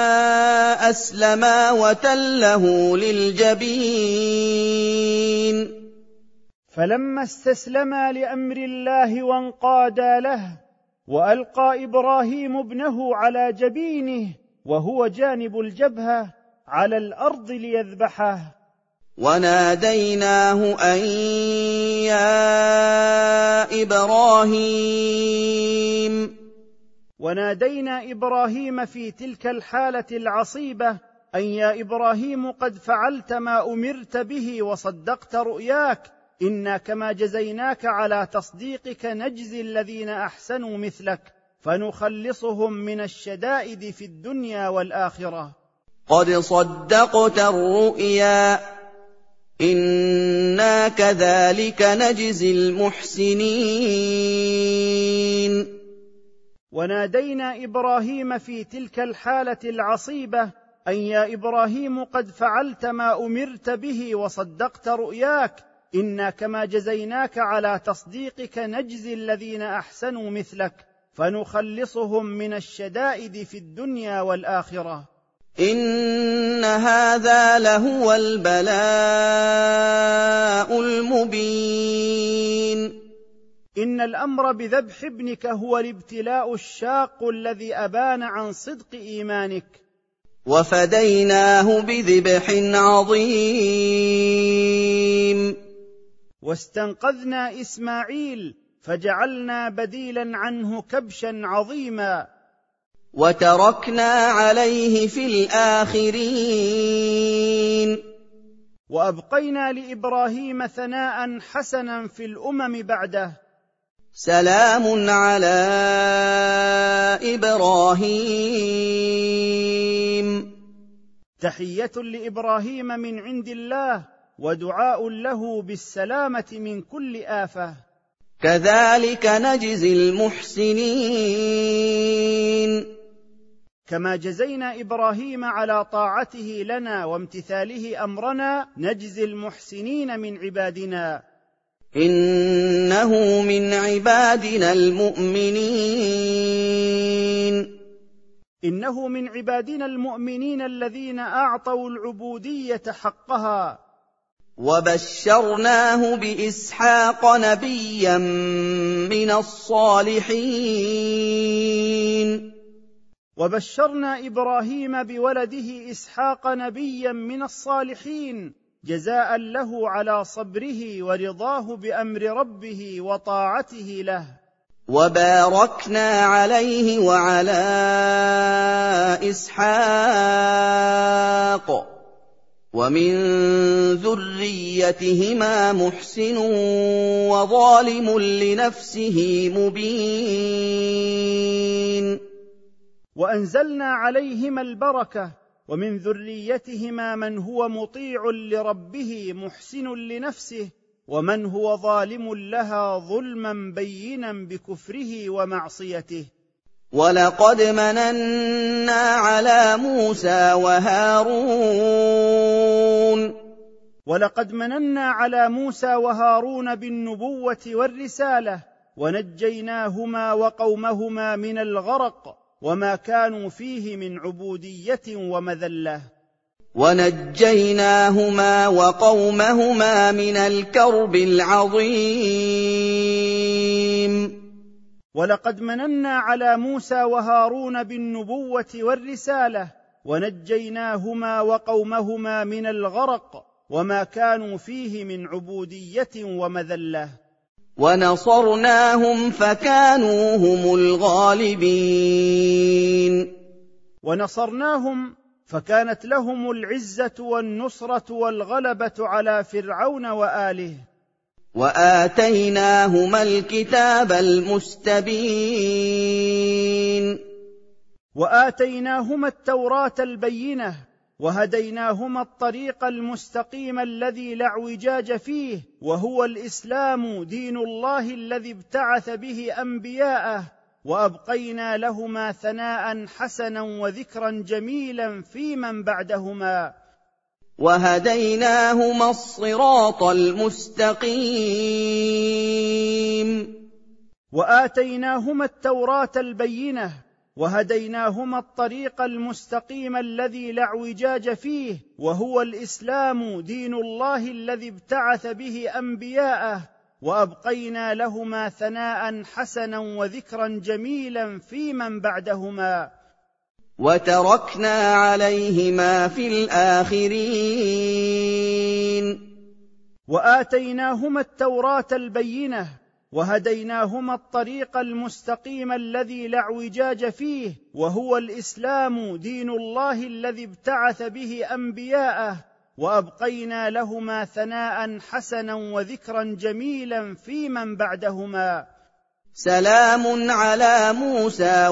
أسلما وتله للجبين
فلما استسلما لأمر الله وانقادا له وألقى إبراهيم ابنه على جبينه وهو جانب الجبهة على الأرض ليذبحه
وناديناه أن يا إبراهيم
ونادينا إبراهيم في تلك الحالة العصيبة أن يا إبراهيم قد فعلت ما أمرت به وصدقت رؤياك إنا كما جزيناك على تصديقك نجزي الذين أحسنوا مثلك فنخلصهم من الشدائد في الدنيا والآخرة.
قد صدقت الرؤيا إنا كذلك نجزي المحسنين.
ونادينا إبراهيم في تلك الحالة العصيبة أن يا إبراهيم قد فعلت ما أمرت به وصدقت رؤياك إنا كما جزيناك على تصديقك نجزي الذين أحسنوا مثلك فنخلصهم من الشدائد في الدنيا والآخرة.
إن هذا لهو البلاء المبين.
إن الأمر بذبح ابنك هو الابتلاء الشاق الذي أبان عن صدق إيمانك.
وفديناه بذبح عظيم.
واستنقذنا إسماعيل فجعلنا بديلا عنه كبشا عظيما.
وتركنا عليه في الآخرين.
وأبقينا لإبراهيم ثناء حسنا في الأمم بعده.
سلام على إبراهيم.
تحية لإبراهيم من عند الله ودعاء له بالسلامة من كل آفة.
كذلك نجزي المحسنين.
كما جزينا إبراهيم على طاعته لنا وامتثاله أمرنا نجزي المحسنين من عبادنا.
إنه من عبادنا المؤمنين.
إنه من عبادنا المؤمنين الذين أعطوا العبودية حقها.
وبشرناه بإسحاق نبيا من الصالحين.
وبشرنا إبراهيم بولده إسحاق نبيا من الصالحين جزاء له على صبره ورضاه بأمر ربه وطاعته له.
وباركنا عليه وعلى إسحاق ومن ذريتهما محسن وظالم لنفسه مبين.
وأنزلنا عليهما البركة ومن ذريتهما من هو مطيع لربه محسن لنفسه ومن هو ظالم لها ظلما بينا بكفره ومعصيته.
ولقد مننا على موسى وهارون.
ولقد مننا على موسى وهارون بالنبوة والرسالة ونجيناهما وقومهما من الغرق وما كانوا فيه من عبودية ومذلة.
ونجيناهما وقومهما من الكرب العظيم.
ولقد مننا على موسى وهارون بالنبوة والرسالة ونجيناهما وقومهما من الغرق وما كانوا فيه من عبودية ومذلة.
ونصرناهم فكانوا هم الغالبين.
ونصرناهم فكانت لهم العزة والنصرة والغلبة على فرعون وآله.
وآتيناهما الكتاب المستبين.
وآتيناهما التوراة البينة وهديناهما الطريق المستقيم الذي لا اعوجاج فيه، وهو الإسلام دين الله الذي ابتعث به أنبياءه، وأبقينا لهما ثناء حسنا وذكرا جميلا في من بعدهما.
وهديناهما الصراط المستقيم.
وآتيناهما التوراة البينة وهديناهما الطريق المستقيم الذي لا اعوجاج فيه، وهو الإسلام دين الله الذي ابتعث به أنبياءه، وأبقينا لهما ثناء حسنا وذكرا جميلا في من بعدهما.
وتركنا عليهما في الآخرين.
وآتيناهما التوراة البينة وهديناهما الطريق المستقيم الذي لا اعوجاج فيه، وهو الإسلام دين الله الذي ابتعث به أنبياءه، وأبقينا لهما ثناء حسنا وذكرا جميلا في من بعدهما.
سلام على موسى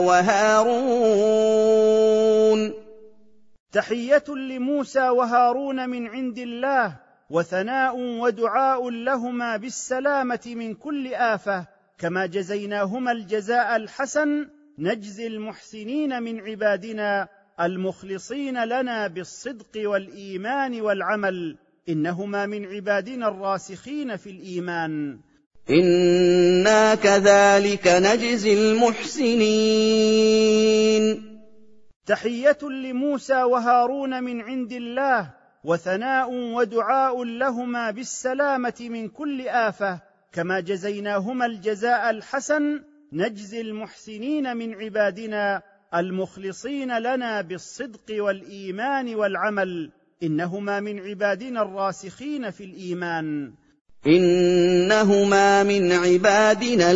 وهارون.
تحية لموسى وهارون من عند الله، وثناء ودعاء لهما بالسلامة من كل آفة، كما جزيناهما الجزاء الحسن نجزي المحسنين من عبادنا المخلصين لنا بالصدق والإيمان والعمل، إنهما من عبادنا الراسخين في الإيمان.
إنا كذلك نجزي المحسنين.
تحية لموسى وهارون من عند الله، وثناء ودعاء لهما بالسلامة من كل آفة، كما جزيناهما الجزاء الحسن نجزي المحسنين من عبادنا المخلصين لنا بالصدق والإيمان والعمل، إنهما من عبادنا الراسخين في الإيمان.
إنهما من عبادنا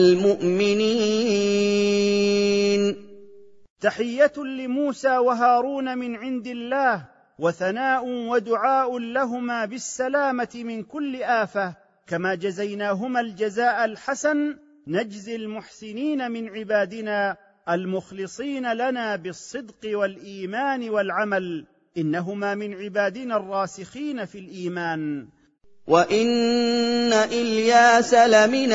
المؤمنين.
تحية لموسى وهارون من عند الله، وثناء ودعاء لهما بالسلامة من كل آفة، كما جزيناهما الجزاء الحسن نجزي المحسنين من عبادنا المخلصين لنا بالصدق والإيمان والعمل، إنهما من عبادنا الراسخين في الإيمان.
وإن إلياس لمن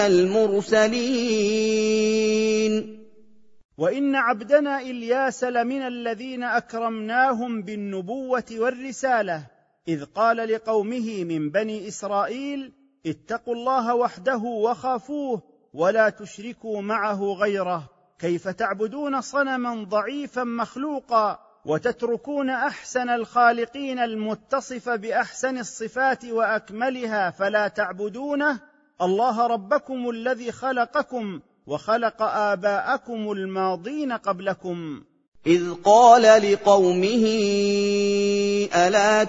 المرسلين.
وإن عبدنا إلياس لمن الذين أكرمناهم بالنبوة والرسالة، إذ قال لقومه من بني إسرائيل: اتقوا الله وحده وخافوه ولا تشركوا معه غيره، كيف تعبدون صنما ضعيفا مخلوقا وتتركون أحسن الخالقين المتصف بأحسن الصفات وأكملها فلا تعبدونه، الله ربكم الذي خلقكم وخلق آباءكم الماضين قبلكم.
إذ قال لقومه ألا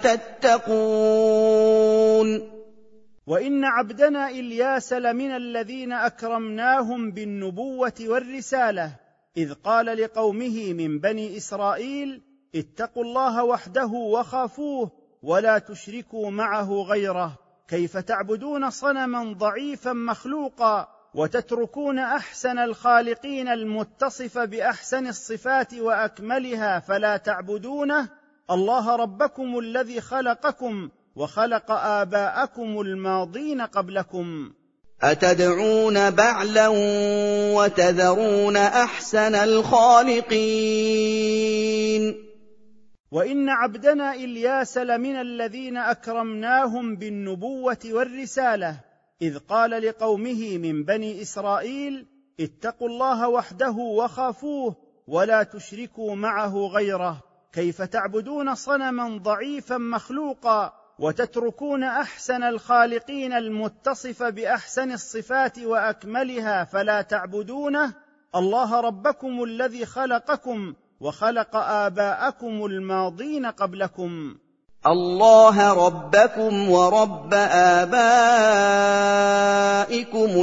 تتقون.
وإن عبدنا إلياس لمن الذين أكرمناهم بالنبوة والرسالة، إذ قال لقومه من بني إسرائيل: اتقوا الله وحده وخافوه ولا تشركوا معه غيره، كيف تعبدون صنما ضعيفا مخلوقا وتتركون أحسن الخالقين المتصف بأحسن الصفات وأكملها فلا تعبدونه، الله ربكم الذي خلقكم وخلق آباءكم الماضين قبلكم.
أتدعون بعلا وتذرون أحسن الخالقين.
وإن عبدنا إلياس لمن الذين أكرمناهم بالنبوة والرسالة، إذ قال لقومه من بني إسرائيل: اتقوا الله وحده وخافوه ولا تشركوا معه غيره، كيف تعبدون صنما ضعيفا مخلوقا وتتركون أحسن الخالقين المتصف بأحسن الصفات وأكملها فلا تعبدونه، الله ربكم الذي خلقكم وخلق آباءكم الماضين قبلكم.
اللَّهَ رَبَّكُمْ وَرَبَّ آبَائِكُمُ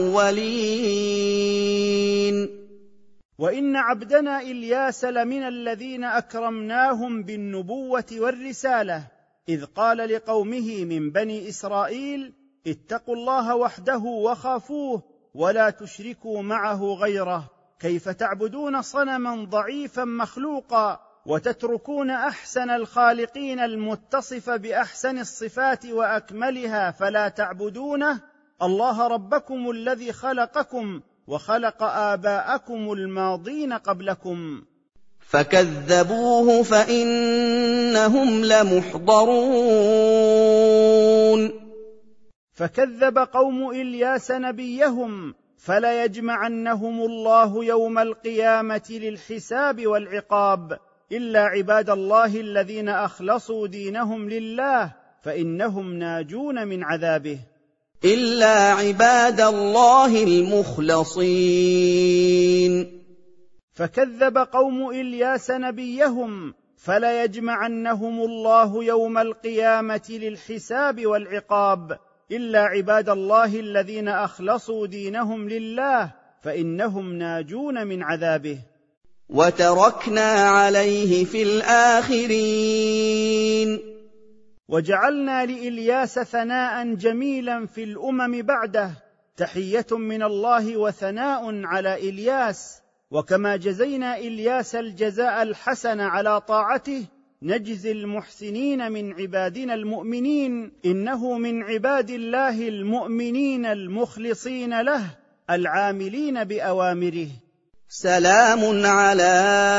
الْأَوَّلِينَ
وإن عبدنا إلياس لمن الذين أكرمناهم بالنبوة والرسالة، إذ قال لقومه من بني إسرائيل: اتقوا الله وحده وخافوه ولا تشركوا معه غيره، كيف تعبدون صنما ضعيفا مخلوقا وتتركون أحسن الخالقين المتصف بأحسن الصفات وأكملها فلا تعبدونه؟ الله ربكم الذي خلقكم وخلق آباءكم الماضين قبلكم.
فكذبوه فإنهم لمحضرون.
فكذب قوم إلياس نبيهم فليجمعنهم الله يوم القيامة للحساب والعقاب، إلا عباد الله الذين أخلصوا دينهم لله فإنهم ناجون من عذابه.
إلا عباد الله المخلصين.
فكذب قوم إلياس نبيهم فليجمعنهم الله يوم القيامة للحساب والعقاب، إلا عباد الله الذين أخلصوا دينهم لله فإنهم ناجون من عذابه.
وتركنا عليه في الآخرين.
وجعلنا لإلياس ثناء جميلا في الأمم بعده، تحية من الله وثناء على إلياس. وكما جزينا إلياس الجزاء الحسن على طاعته نجزي المحسنين من عبادنا المؤمنين، إنه من عباد الله المؤمنين المخلصين له العاملين بأوامره.
سلام على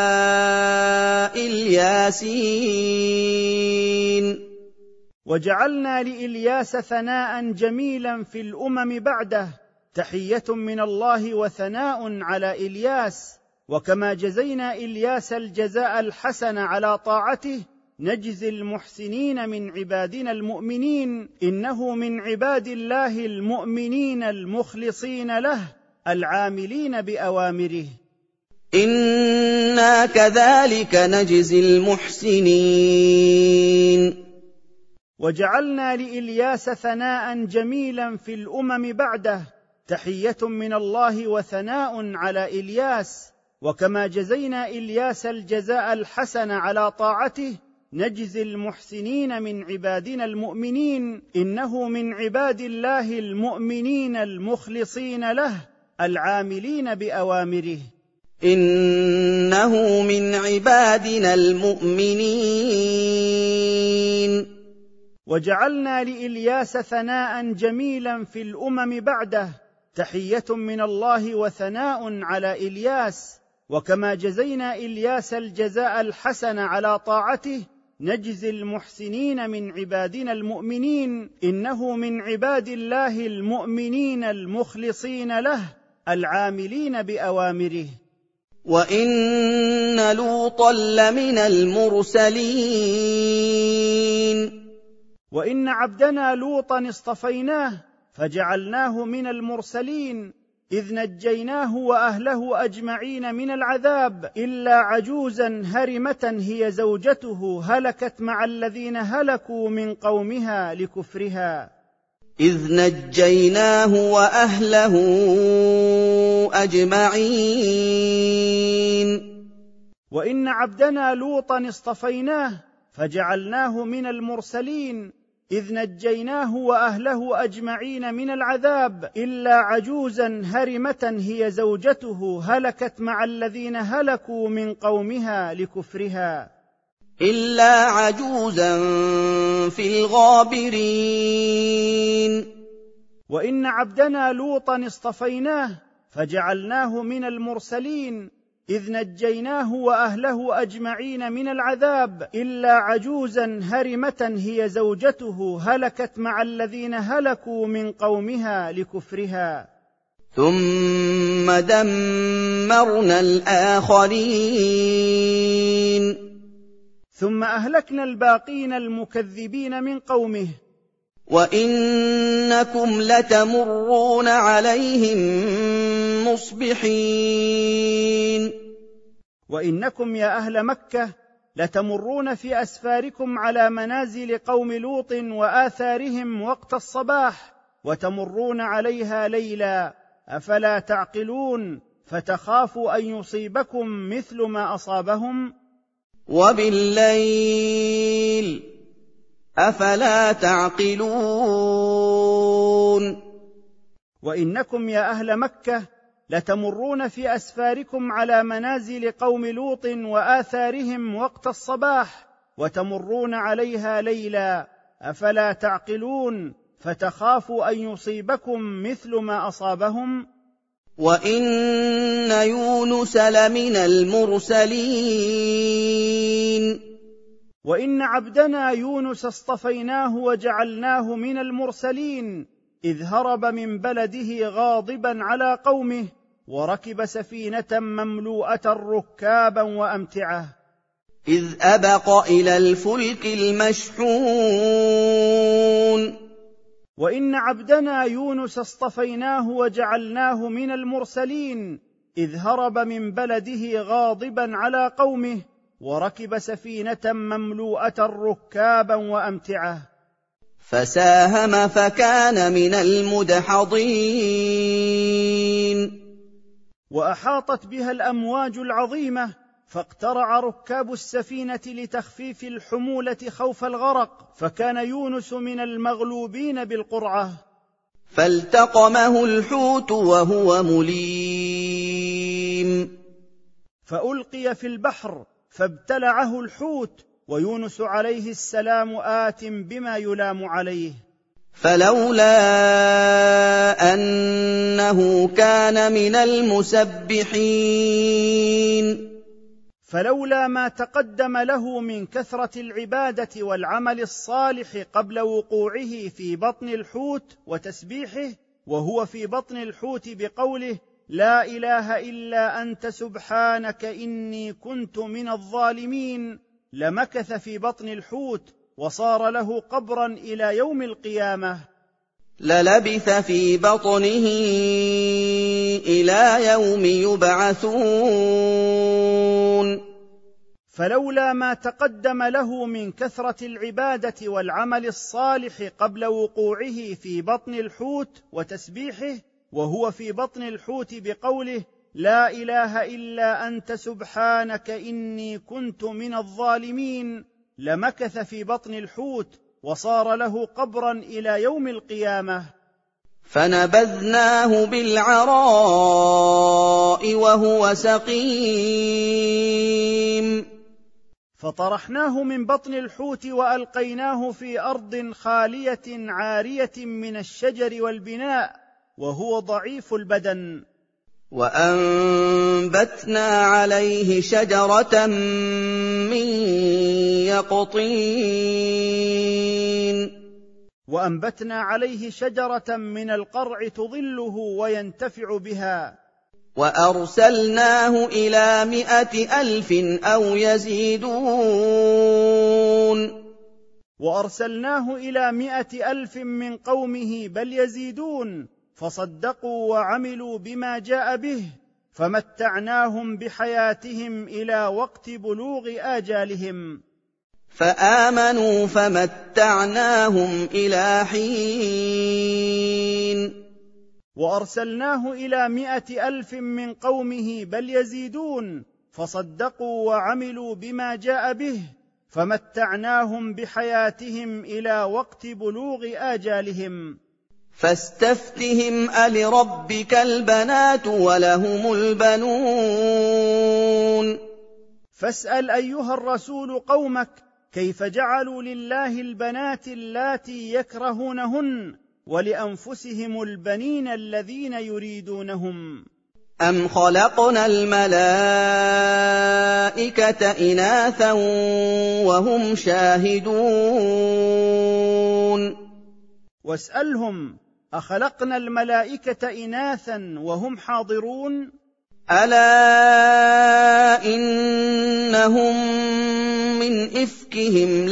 الياسين.
وجعلنا لإلياس ثناء جميلا في الأمم بعده، تحية من الله وثناء على إلياس. وكما جزينا إلياس الجزاء الحسن على طاعته نجزي المحسنين من عبادنا المؤمنين، إنه من عباد الله المؤمنين المخلصين له العاملين بأوامره.
إنا كذلك نجزي المحسنين.
وجعلنا لإلياس ثناء جميلا في الأمم بعده، تحية من الله وثناء على إلياس. وكما جزينا إلياس الجزاء الحسن على طاعته نجزي المحسنين من عبادنا المؤمنين، إنه من عباد الله المؤمنين المخلصين له العاملين بأوامره.
إنه من عبادنا المؤمنين.
وجعلنا لإلياس ثناء جميلا في الأمم بعده، تحية من الله وثناء على إلياس. وكما جزينا إلياس الجزاء الحسن على طاعته نجزي المحسنين من عبادنا المؤمنين، إنه من عباد الله المؤمنين المخلصين له العاملين بأوامره.
وإن لوطا لمن المرسلين.
وإن عبدنا لوطا اصطفيناه فجعلناه من المرسلين، إذ نجيناه وأهله أجمعين من العذاب، إلا عجوزا هرمة هي زوجته هلكت مع الذين هلكوا من قومها لكفرها.
إذ نجيناه وأهله أجمعين.
وإن عبدنا لوطا اصطفيناه فجعلناه من المرسلين، إذ نجيناه وأهله أجمعين من العذاب، إلا عجوزا هرمة هي زوجته هلكت مع الذين هلكوا من قومها لكفرها.
إلا عجوزا في الغابرين.
وإن عبدنا لوطا اصطفيناه فجعلناه من المرسلين، إذ نجيناه وأهله أجمعين من العذاب، إلا عجوزا هرمة هي زوجته هلكت مع الذين هلكوا من قومها لكفرها.
ثم دمرنا الآخرين.
ثم أهلكنا الباقين المكذبين من قومه.
وإنكم لتمرون عليهم مصبحين.
وإنكم يا أهل مكة لتمرون في أسفاركم على منازل قوم لوط وآثارهم وقت الصباح وتمرون عليها ليلا، أفلا تعقلون فتخافوا أن يصيبكم مثل ما أصابهم؟
وبالليل أفلا تعقلون.
وإنكم يا أهل مكة لتمرون في أسفاركم على منازل قوم لوط وآثارهم وقت الصباح وتمرون عليها ليلا، أفلا تعقلون فتخافوا أن يصيبكم مثل ما أصابهم؟
وإن يونس لمن المرسلين.
وإن عبدنا يونس اصطفيناه وجعلناه من المرسلين، إذ هرب من بلده غاضبا على قومه وركب سفينة مملوءة ركابا وأمتعة،
إذ أبق إلى الفلك المشحون.
وإن عبدنا يونس اصطفيناه وجعلناه من المرسلين، إذ هرب من بلده غاضبا على قومه وركب سفينة مملوءة ركابا وأمتعة،
فساهم فكان من المدحضين.
وأحاطت بها الأمواج العظيمة، فاقترع ركاب السفينة لتخفيف الحمولة خوف الغرق، فكان يونس من المغلوبين بالقرعة.
فالتقمه الحوت وهو مليم،
فألقي في البحر فابتلعه الحوت، ويونس عليه السلام آت بما يلام عليه.
فلولا أنه كان من المسبحين.
فلولا ما تقدم له من كثرة العبادة والعمل الصالح قبل وقوعه في بطن الحوت وتسبيحه وهو في بطن الحوت بقوله لا إله إلا أنت سبحانك إني كنت من الظالمين، لمكث في بطن الحوت وصار له قبرا إلى يوم القيامة.
للبث في بطنه إلى يوم يبعثون.
فلولا ما تقدم له من كثرة العبادة والعمل الصالح قبل وقوعه في بطن الحوت وتسبيحه وهو في بطن الحوت بقوله لا إله إلا أنت سبحانك إني كنت من الظالمين، لمكث في بطن الحوت وصار له قبرا إلى يوم القيامة.
فنبذناه بالعراء وهو سقيم.
فطرحناه من بطن الحوت وألقيناه في أرض خالية عارية من الشجر والبناء وهو ضعيف البدن.
وأنبتنا عليه شجرة من يقطين.
وأنبتنا عليه شجرة من القرع تظله وينتفع بها.
وأرسلناه إلى مائة ألف أو يزيدون.
وأرسلناه إلى مائة ألف من قومه بل يزيدون، فصدقوا وعملوا بما جاء به، فمتعناهم بحياتهم إلى وقت بلوغ آجالهم.
فآمنوا فمتعناهم إلى حين.
وأرسلناه إلى مائة ألف من قومه بل يزيدون، فصدقوا وعملوا بما جاء به، فمتعناهم بحياتهم إلى وقت بلوغ آجالهم.
فاستفتهم ألربك البنات ولهم البنون.
فاسأل أيها الرسول قومك كيف جعلوا لله البنات اللاتي يكرهونهن ولأنفسهم البنين الذين يريدونهم.
أم خلقنا الملائكة إناثا وهم شاهدون.
واسألهم أخلقنا الملائكة إناثا وهم حاضرون.
ألا إنهم من إفكهم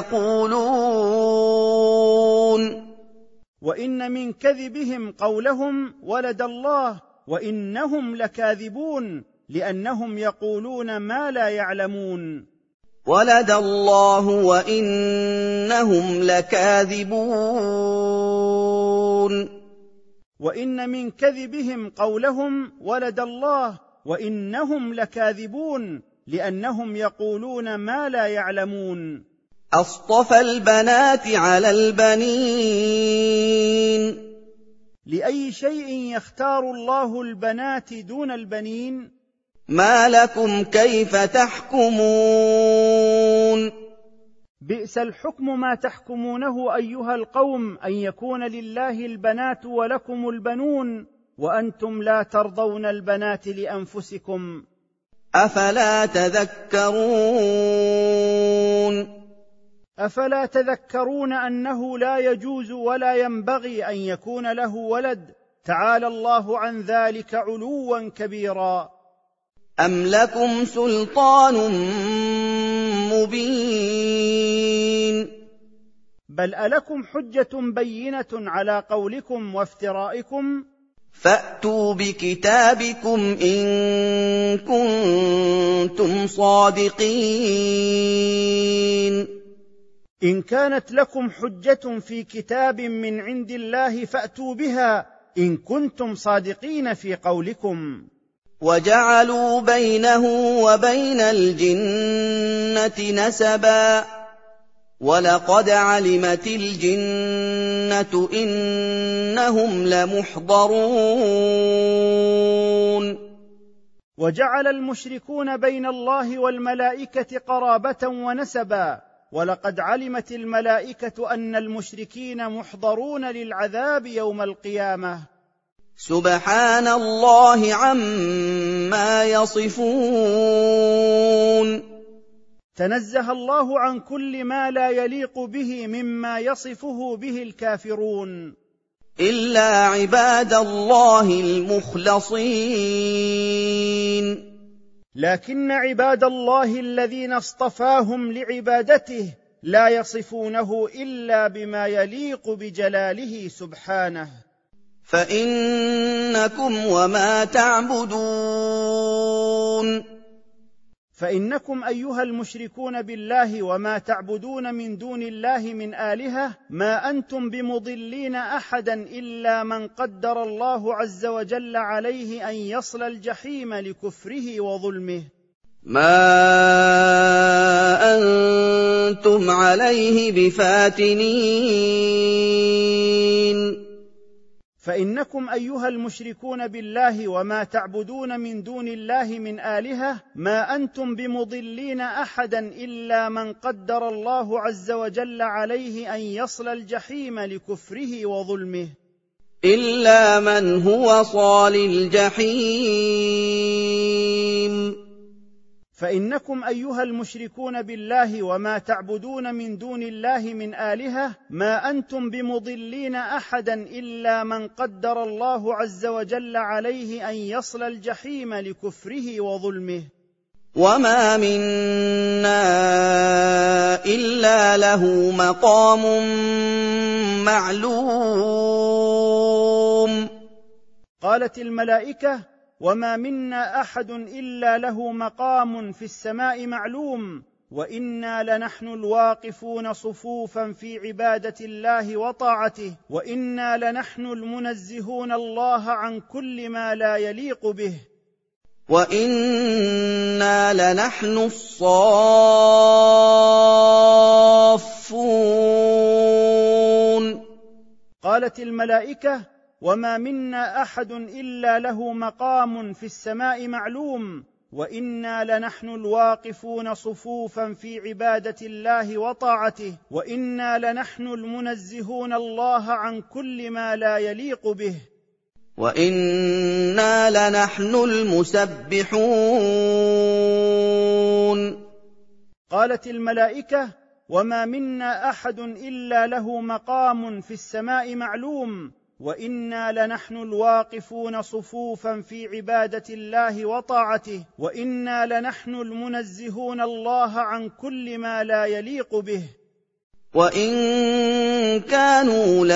ليقولون.
وإن من كذبهم قولهم ولد الله وإنهم لكاذبون، لأنهم يقولون ما لا يعلمون.
وَلَدَ اللَّهُ وَإِنَّهُمْ لَكَاذِبُونَ
وإن من كذبهم قولهم ولد الله وإنهم لكاذبون، لأنهم يقولون ما لا يعلمون.
أَصْطَفَى الْبَنَاتِ عَلَى الْبَنِينَ
لأي شيء يختار الله البنات دون البنين؟
مَا لَكُمْ كَيْفَ تَحْكُمُونَ
بئس الحكم ما تحكمونه أيها القوم، أن يكون لله البنات ولكم البنون وأنتم لا ترضون البنات لأنفسكم.
أفلا تذكرون
أفلا تذكرون أنه لا يجوز ولا ينبغي أن يكون له ولد، تعالى الله عن ذلك علوا كبيرا.
أم لكم سلطان مبين
بل ألكم حجة بينة على قولكم وافترائكم؟
فأتوا بكتابكم إن كنتم صادقين.
إن كانت لكم حجة في كتاب من عند الله فأتوا بها إن كنتم صادقين في قولكم.
وجعلوا بينه وبين الجنة نسبا ولقد علمت الجنة إنهم لمحضرون.
وجعل المشركون بين الله والملائكة قرابة ونسبا، ولقد علمت الملائكة أن المشركين محضرون للعذاب يوم القيامة.
سبحان الله عما يصفون.
تنزه الله عن كل ما لا يليق به مما يصفه به الكافرون،
إلا عباد الله المخلصين.
لكن عباد الله الذين اصطفاهم لعبادته لا يصفونه إلا بما يليق بجلاله سبحانه.
فإنكم وما تعبدون
فإنكم أيها المشركون بالله وما تعبدون من دون الله من آلهة ما أنتم بمضلين أحدا إلا من قدر الله عز وجل عليه أن يصل الجحيم لكفره وظلمه.
ما أنتم عليه بفاتنين.
فإنكم أيها المشركون بالله وما تعبدون من دون الله من آلهة ما أنتم بمضلين أحدا إلا من قدر الله عز وجل عليه أن يصل الجحيم لكفره وظلمه.
إلا من هو صال الجحيم.
فإنكم أيها المشركون بالله وما تعبدون من دون الله من آلهة ما أنتم بمضلين أحدا إلا من قدر الله عز وجل عليه أن يصل الجحيم لكفره وظلمه.
وما منا إلا له مقام معلوم.
قالت الملائكة وما منا أحد إلا له مقام في السماء معلوم، وإنا لنحن الواقفون صفوفا في عبادة الله وطاعته، وإنا لنحن المنزهون الله عن كل ما لا يليق به،
وإنا لنحن الصافون.
قالت الملائكة وما منا أحد إلا له مقام في السماء معلوم، وإنا لنحن الواقفون صفوفا في عبادة الله وطاعته، وإنا لنحن المنزهون الله عن كل ما لا يليق به،
وإنا لنحن المسبحون.
قالت الملائكة وما منا أحد إلا له مقام في السماء معلوم، وإنا لنحن الواقفون صفوفا في عبادة الله وطاعته، وإنا لنحن المنزهون الله عن كل ما لا يليق به،
وإن كانوا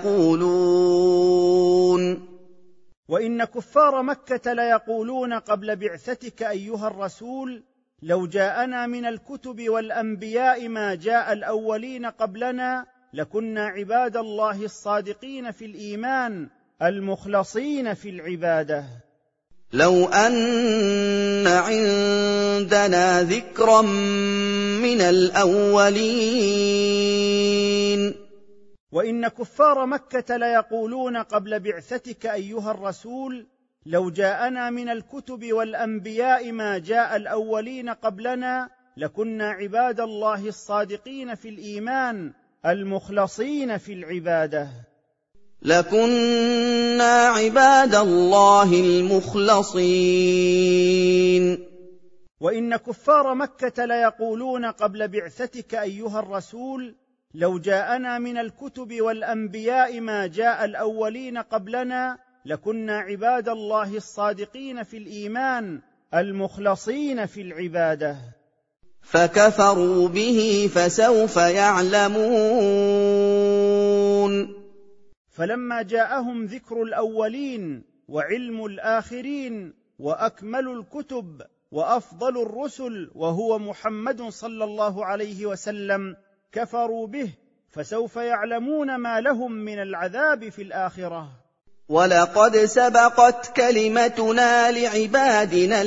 ليقولون.
وإن كفار مكة ليقولون قبل بعثتك أيها الرسول لو جاءنا من الكتب والأنبياء ما جاء الأولين قبلنا لكنا عباد الله الصادقين في الإيمان المخلصين في العبادة.
لو أن عندنا ذكرا من الأولين.
وإن كفار مكة ليقولون قبل بعثتك أيها الرسول لو جاءنا من الكتب والأنبياء ما جاء الأولين قبلنا لكنا عباد الله الصادقين في الإيمان المخلصين في العبادة.
لكنا عباد الله المخلصين.
وإن كفار مكة ليقولون قبل بعثتك أيها الرسول لو جاءنا من الكتب والأنبياء ما جاء الأولين قبلنا لكنا عباد الله الصادقين في الإيمان المخلصين في العبادة.
فكفروا به فسوف يعلمون.
فلما جاءهم ذكر الأولين وعلم الآخرين وأكمل الكتب وأفضل الرسل وهو محمد صلى الله عليه وسلم كفروا به، فسوف يعلمون ما لهم من العذاب في الآخرة.
ولقد سبقت كلمتنا لعبادنا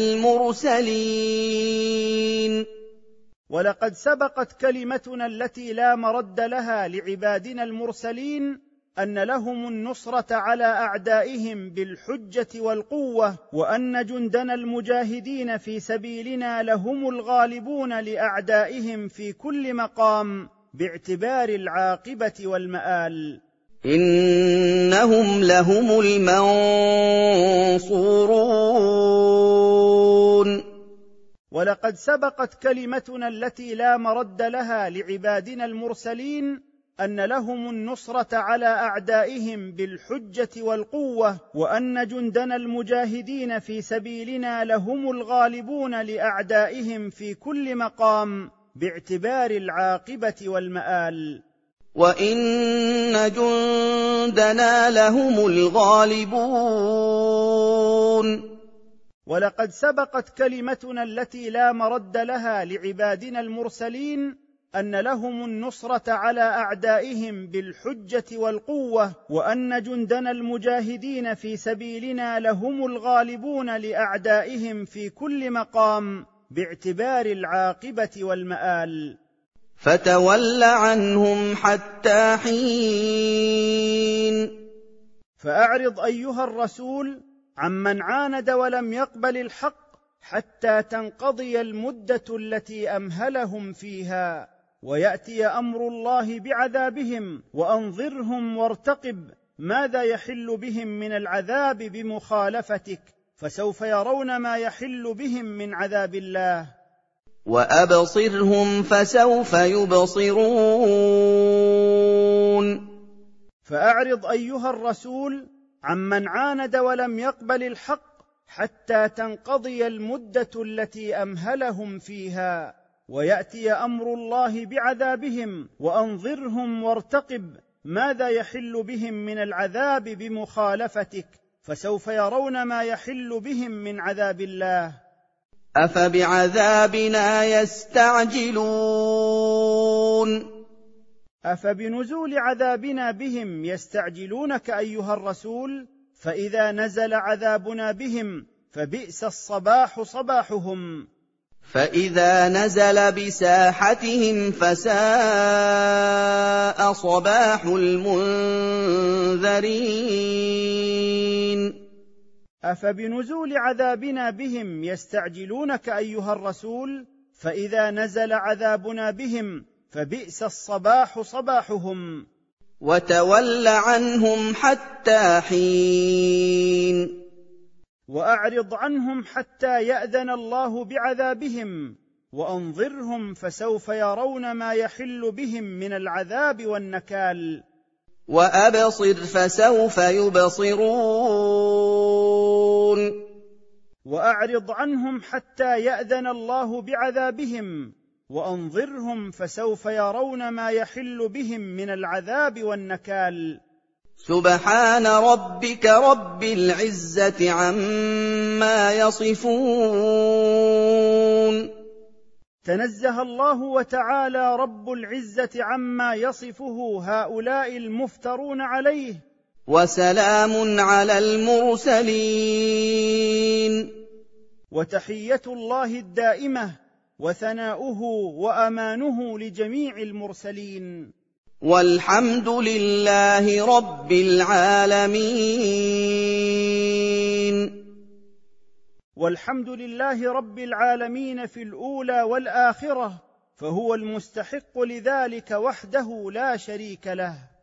المرسلين.
ولقد سبقت كلمتنا التي لا مرد لها لعبادنا المرسلين أن لهم النصرة على أعدائهم بالحجة والقوة، وأن جندنا المجاهدين في سبيلنا لهم الغالبون لأعدائهم في كل مقام باعتبار العاقبة والمآل.
إنهم لهم المنصورون.
ولقد سبقت كلمتنا التي لا مرد لها لعبادنا المرسلين أن لهم النصرة على أعدائهم بالحجة والقوة، وأن جندنا المجاهدين في سبيلنا لهم الغالبون لأعدائهم في كل مقام باعتبار العاقبة والمآل.
وإن جندنا لهم الغالبون.
ولقد سبقت كلمتنا التي لا مرد لها لعبادنا المرسلين أن لهم النصرة على أعدائهم بالحجة والقوة، وأن جندنا المجاهدين في سبيلنا لهم الغالبون لأعدائهم في كل مقام باعتبار العاقبة والمآل.
فتول عنهم حتى حين.
فأعرض أيها الرسول عمن عاند ولم يقبل الحق حتى تنقضي المدة التي أمهلهم فيها، ويأتي أمر الله بعذابهم، وأنظرهم وارتقب ماذا يحل بهم من العذاب بمخالفتك، فسوف يرون ما يحل بهم من عذاب الله.
وأبصرهم فسوف يبصرون.
فأعرض أيها الرسول عمن عاند ولم يقبل الحق حتى تنقضي المدة التي أمهلهم فيها، ويأتي أمر الله بعذابهم، وأنظرهم وارتقب ماذا يحل بهم من العذاب بمخالفتك، فسوف يرون ما يحل بهم من عذاب الله.
أفبعذابنا يستعجلون.
أفبنزول عذابنا بهم يستعجلونك أيها الرسول؟ فإذا نزل عذابنا بهم فبئس الصباح صباحهم.
فإذا نزل بساحتهم فساء صباح المنذرين.
أفبنزول عذابنا بهم يستعجلونك أيها الرسول؟ فإذا نزل عذابنا بهم فبئس الصباح صباحهم.
وتول عنهم حتى حين.
وأعرض عنهم حتى يأذن الله بعذابهم، وأنظرهم فسوف يرون ما يحل بهم من العذاب والنكال.
وأبصر فسوف يبصرون.
وأعرض عنهم حتى يأذن الله بعذابهم، وأنظرهم فسوف يرون ما يحل بهم من العذاب والنكال.
سبحان ربك رب العزة عما يصفون.
تنزه الله وتعالى رب العزة عما يصفه هؤلاء المفترون عليه.
وسلام على المرسلين.
وتحية الله الدائمة وثناؤه وأمانه لجميع المرسلين.
والحمد لله رب العالمين.
والحمد لله رب العالمين في الأولى والآخرة، فهو المستحق لذلك وحده لا شريك له.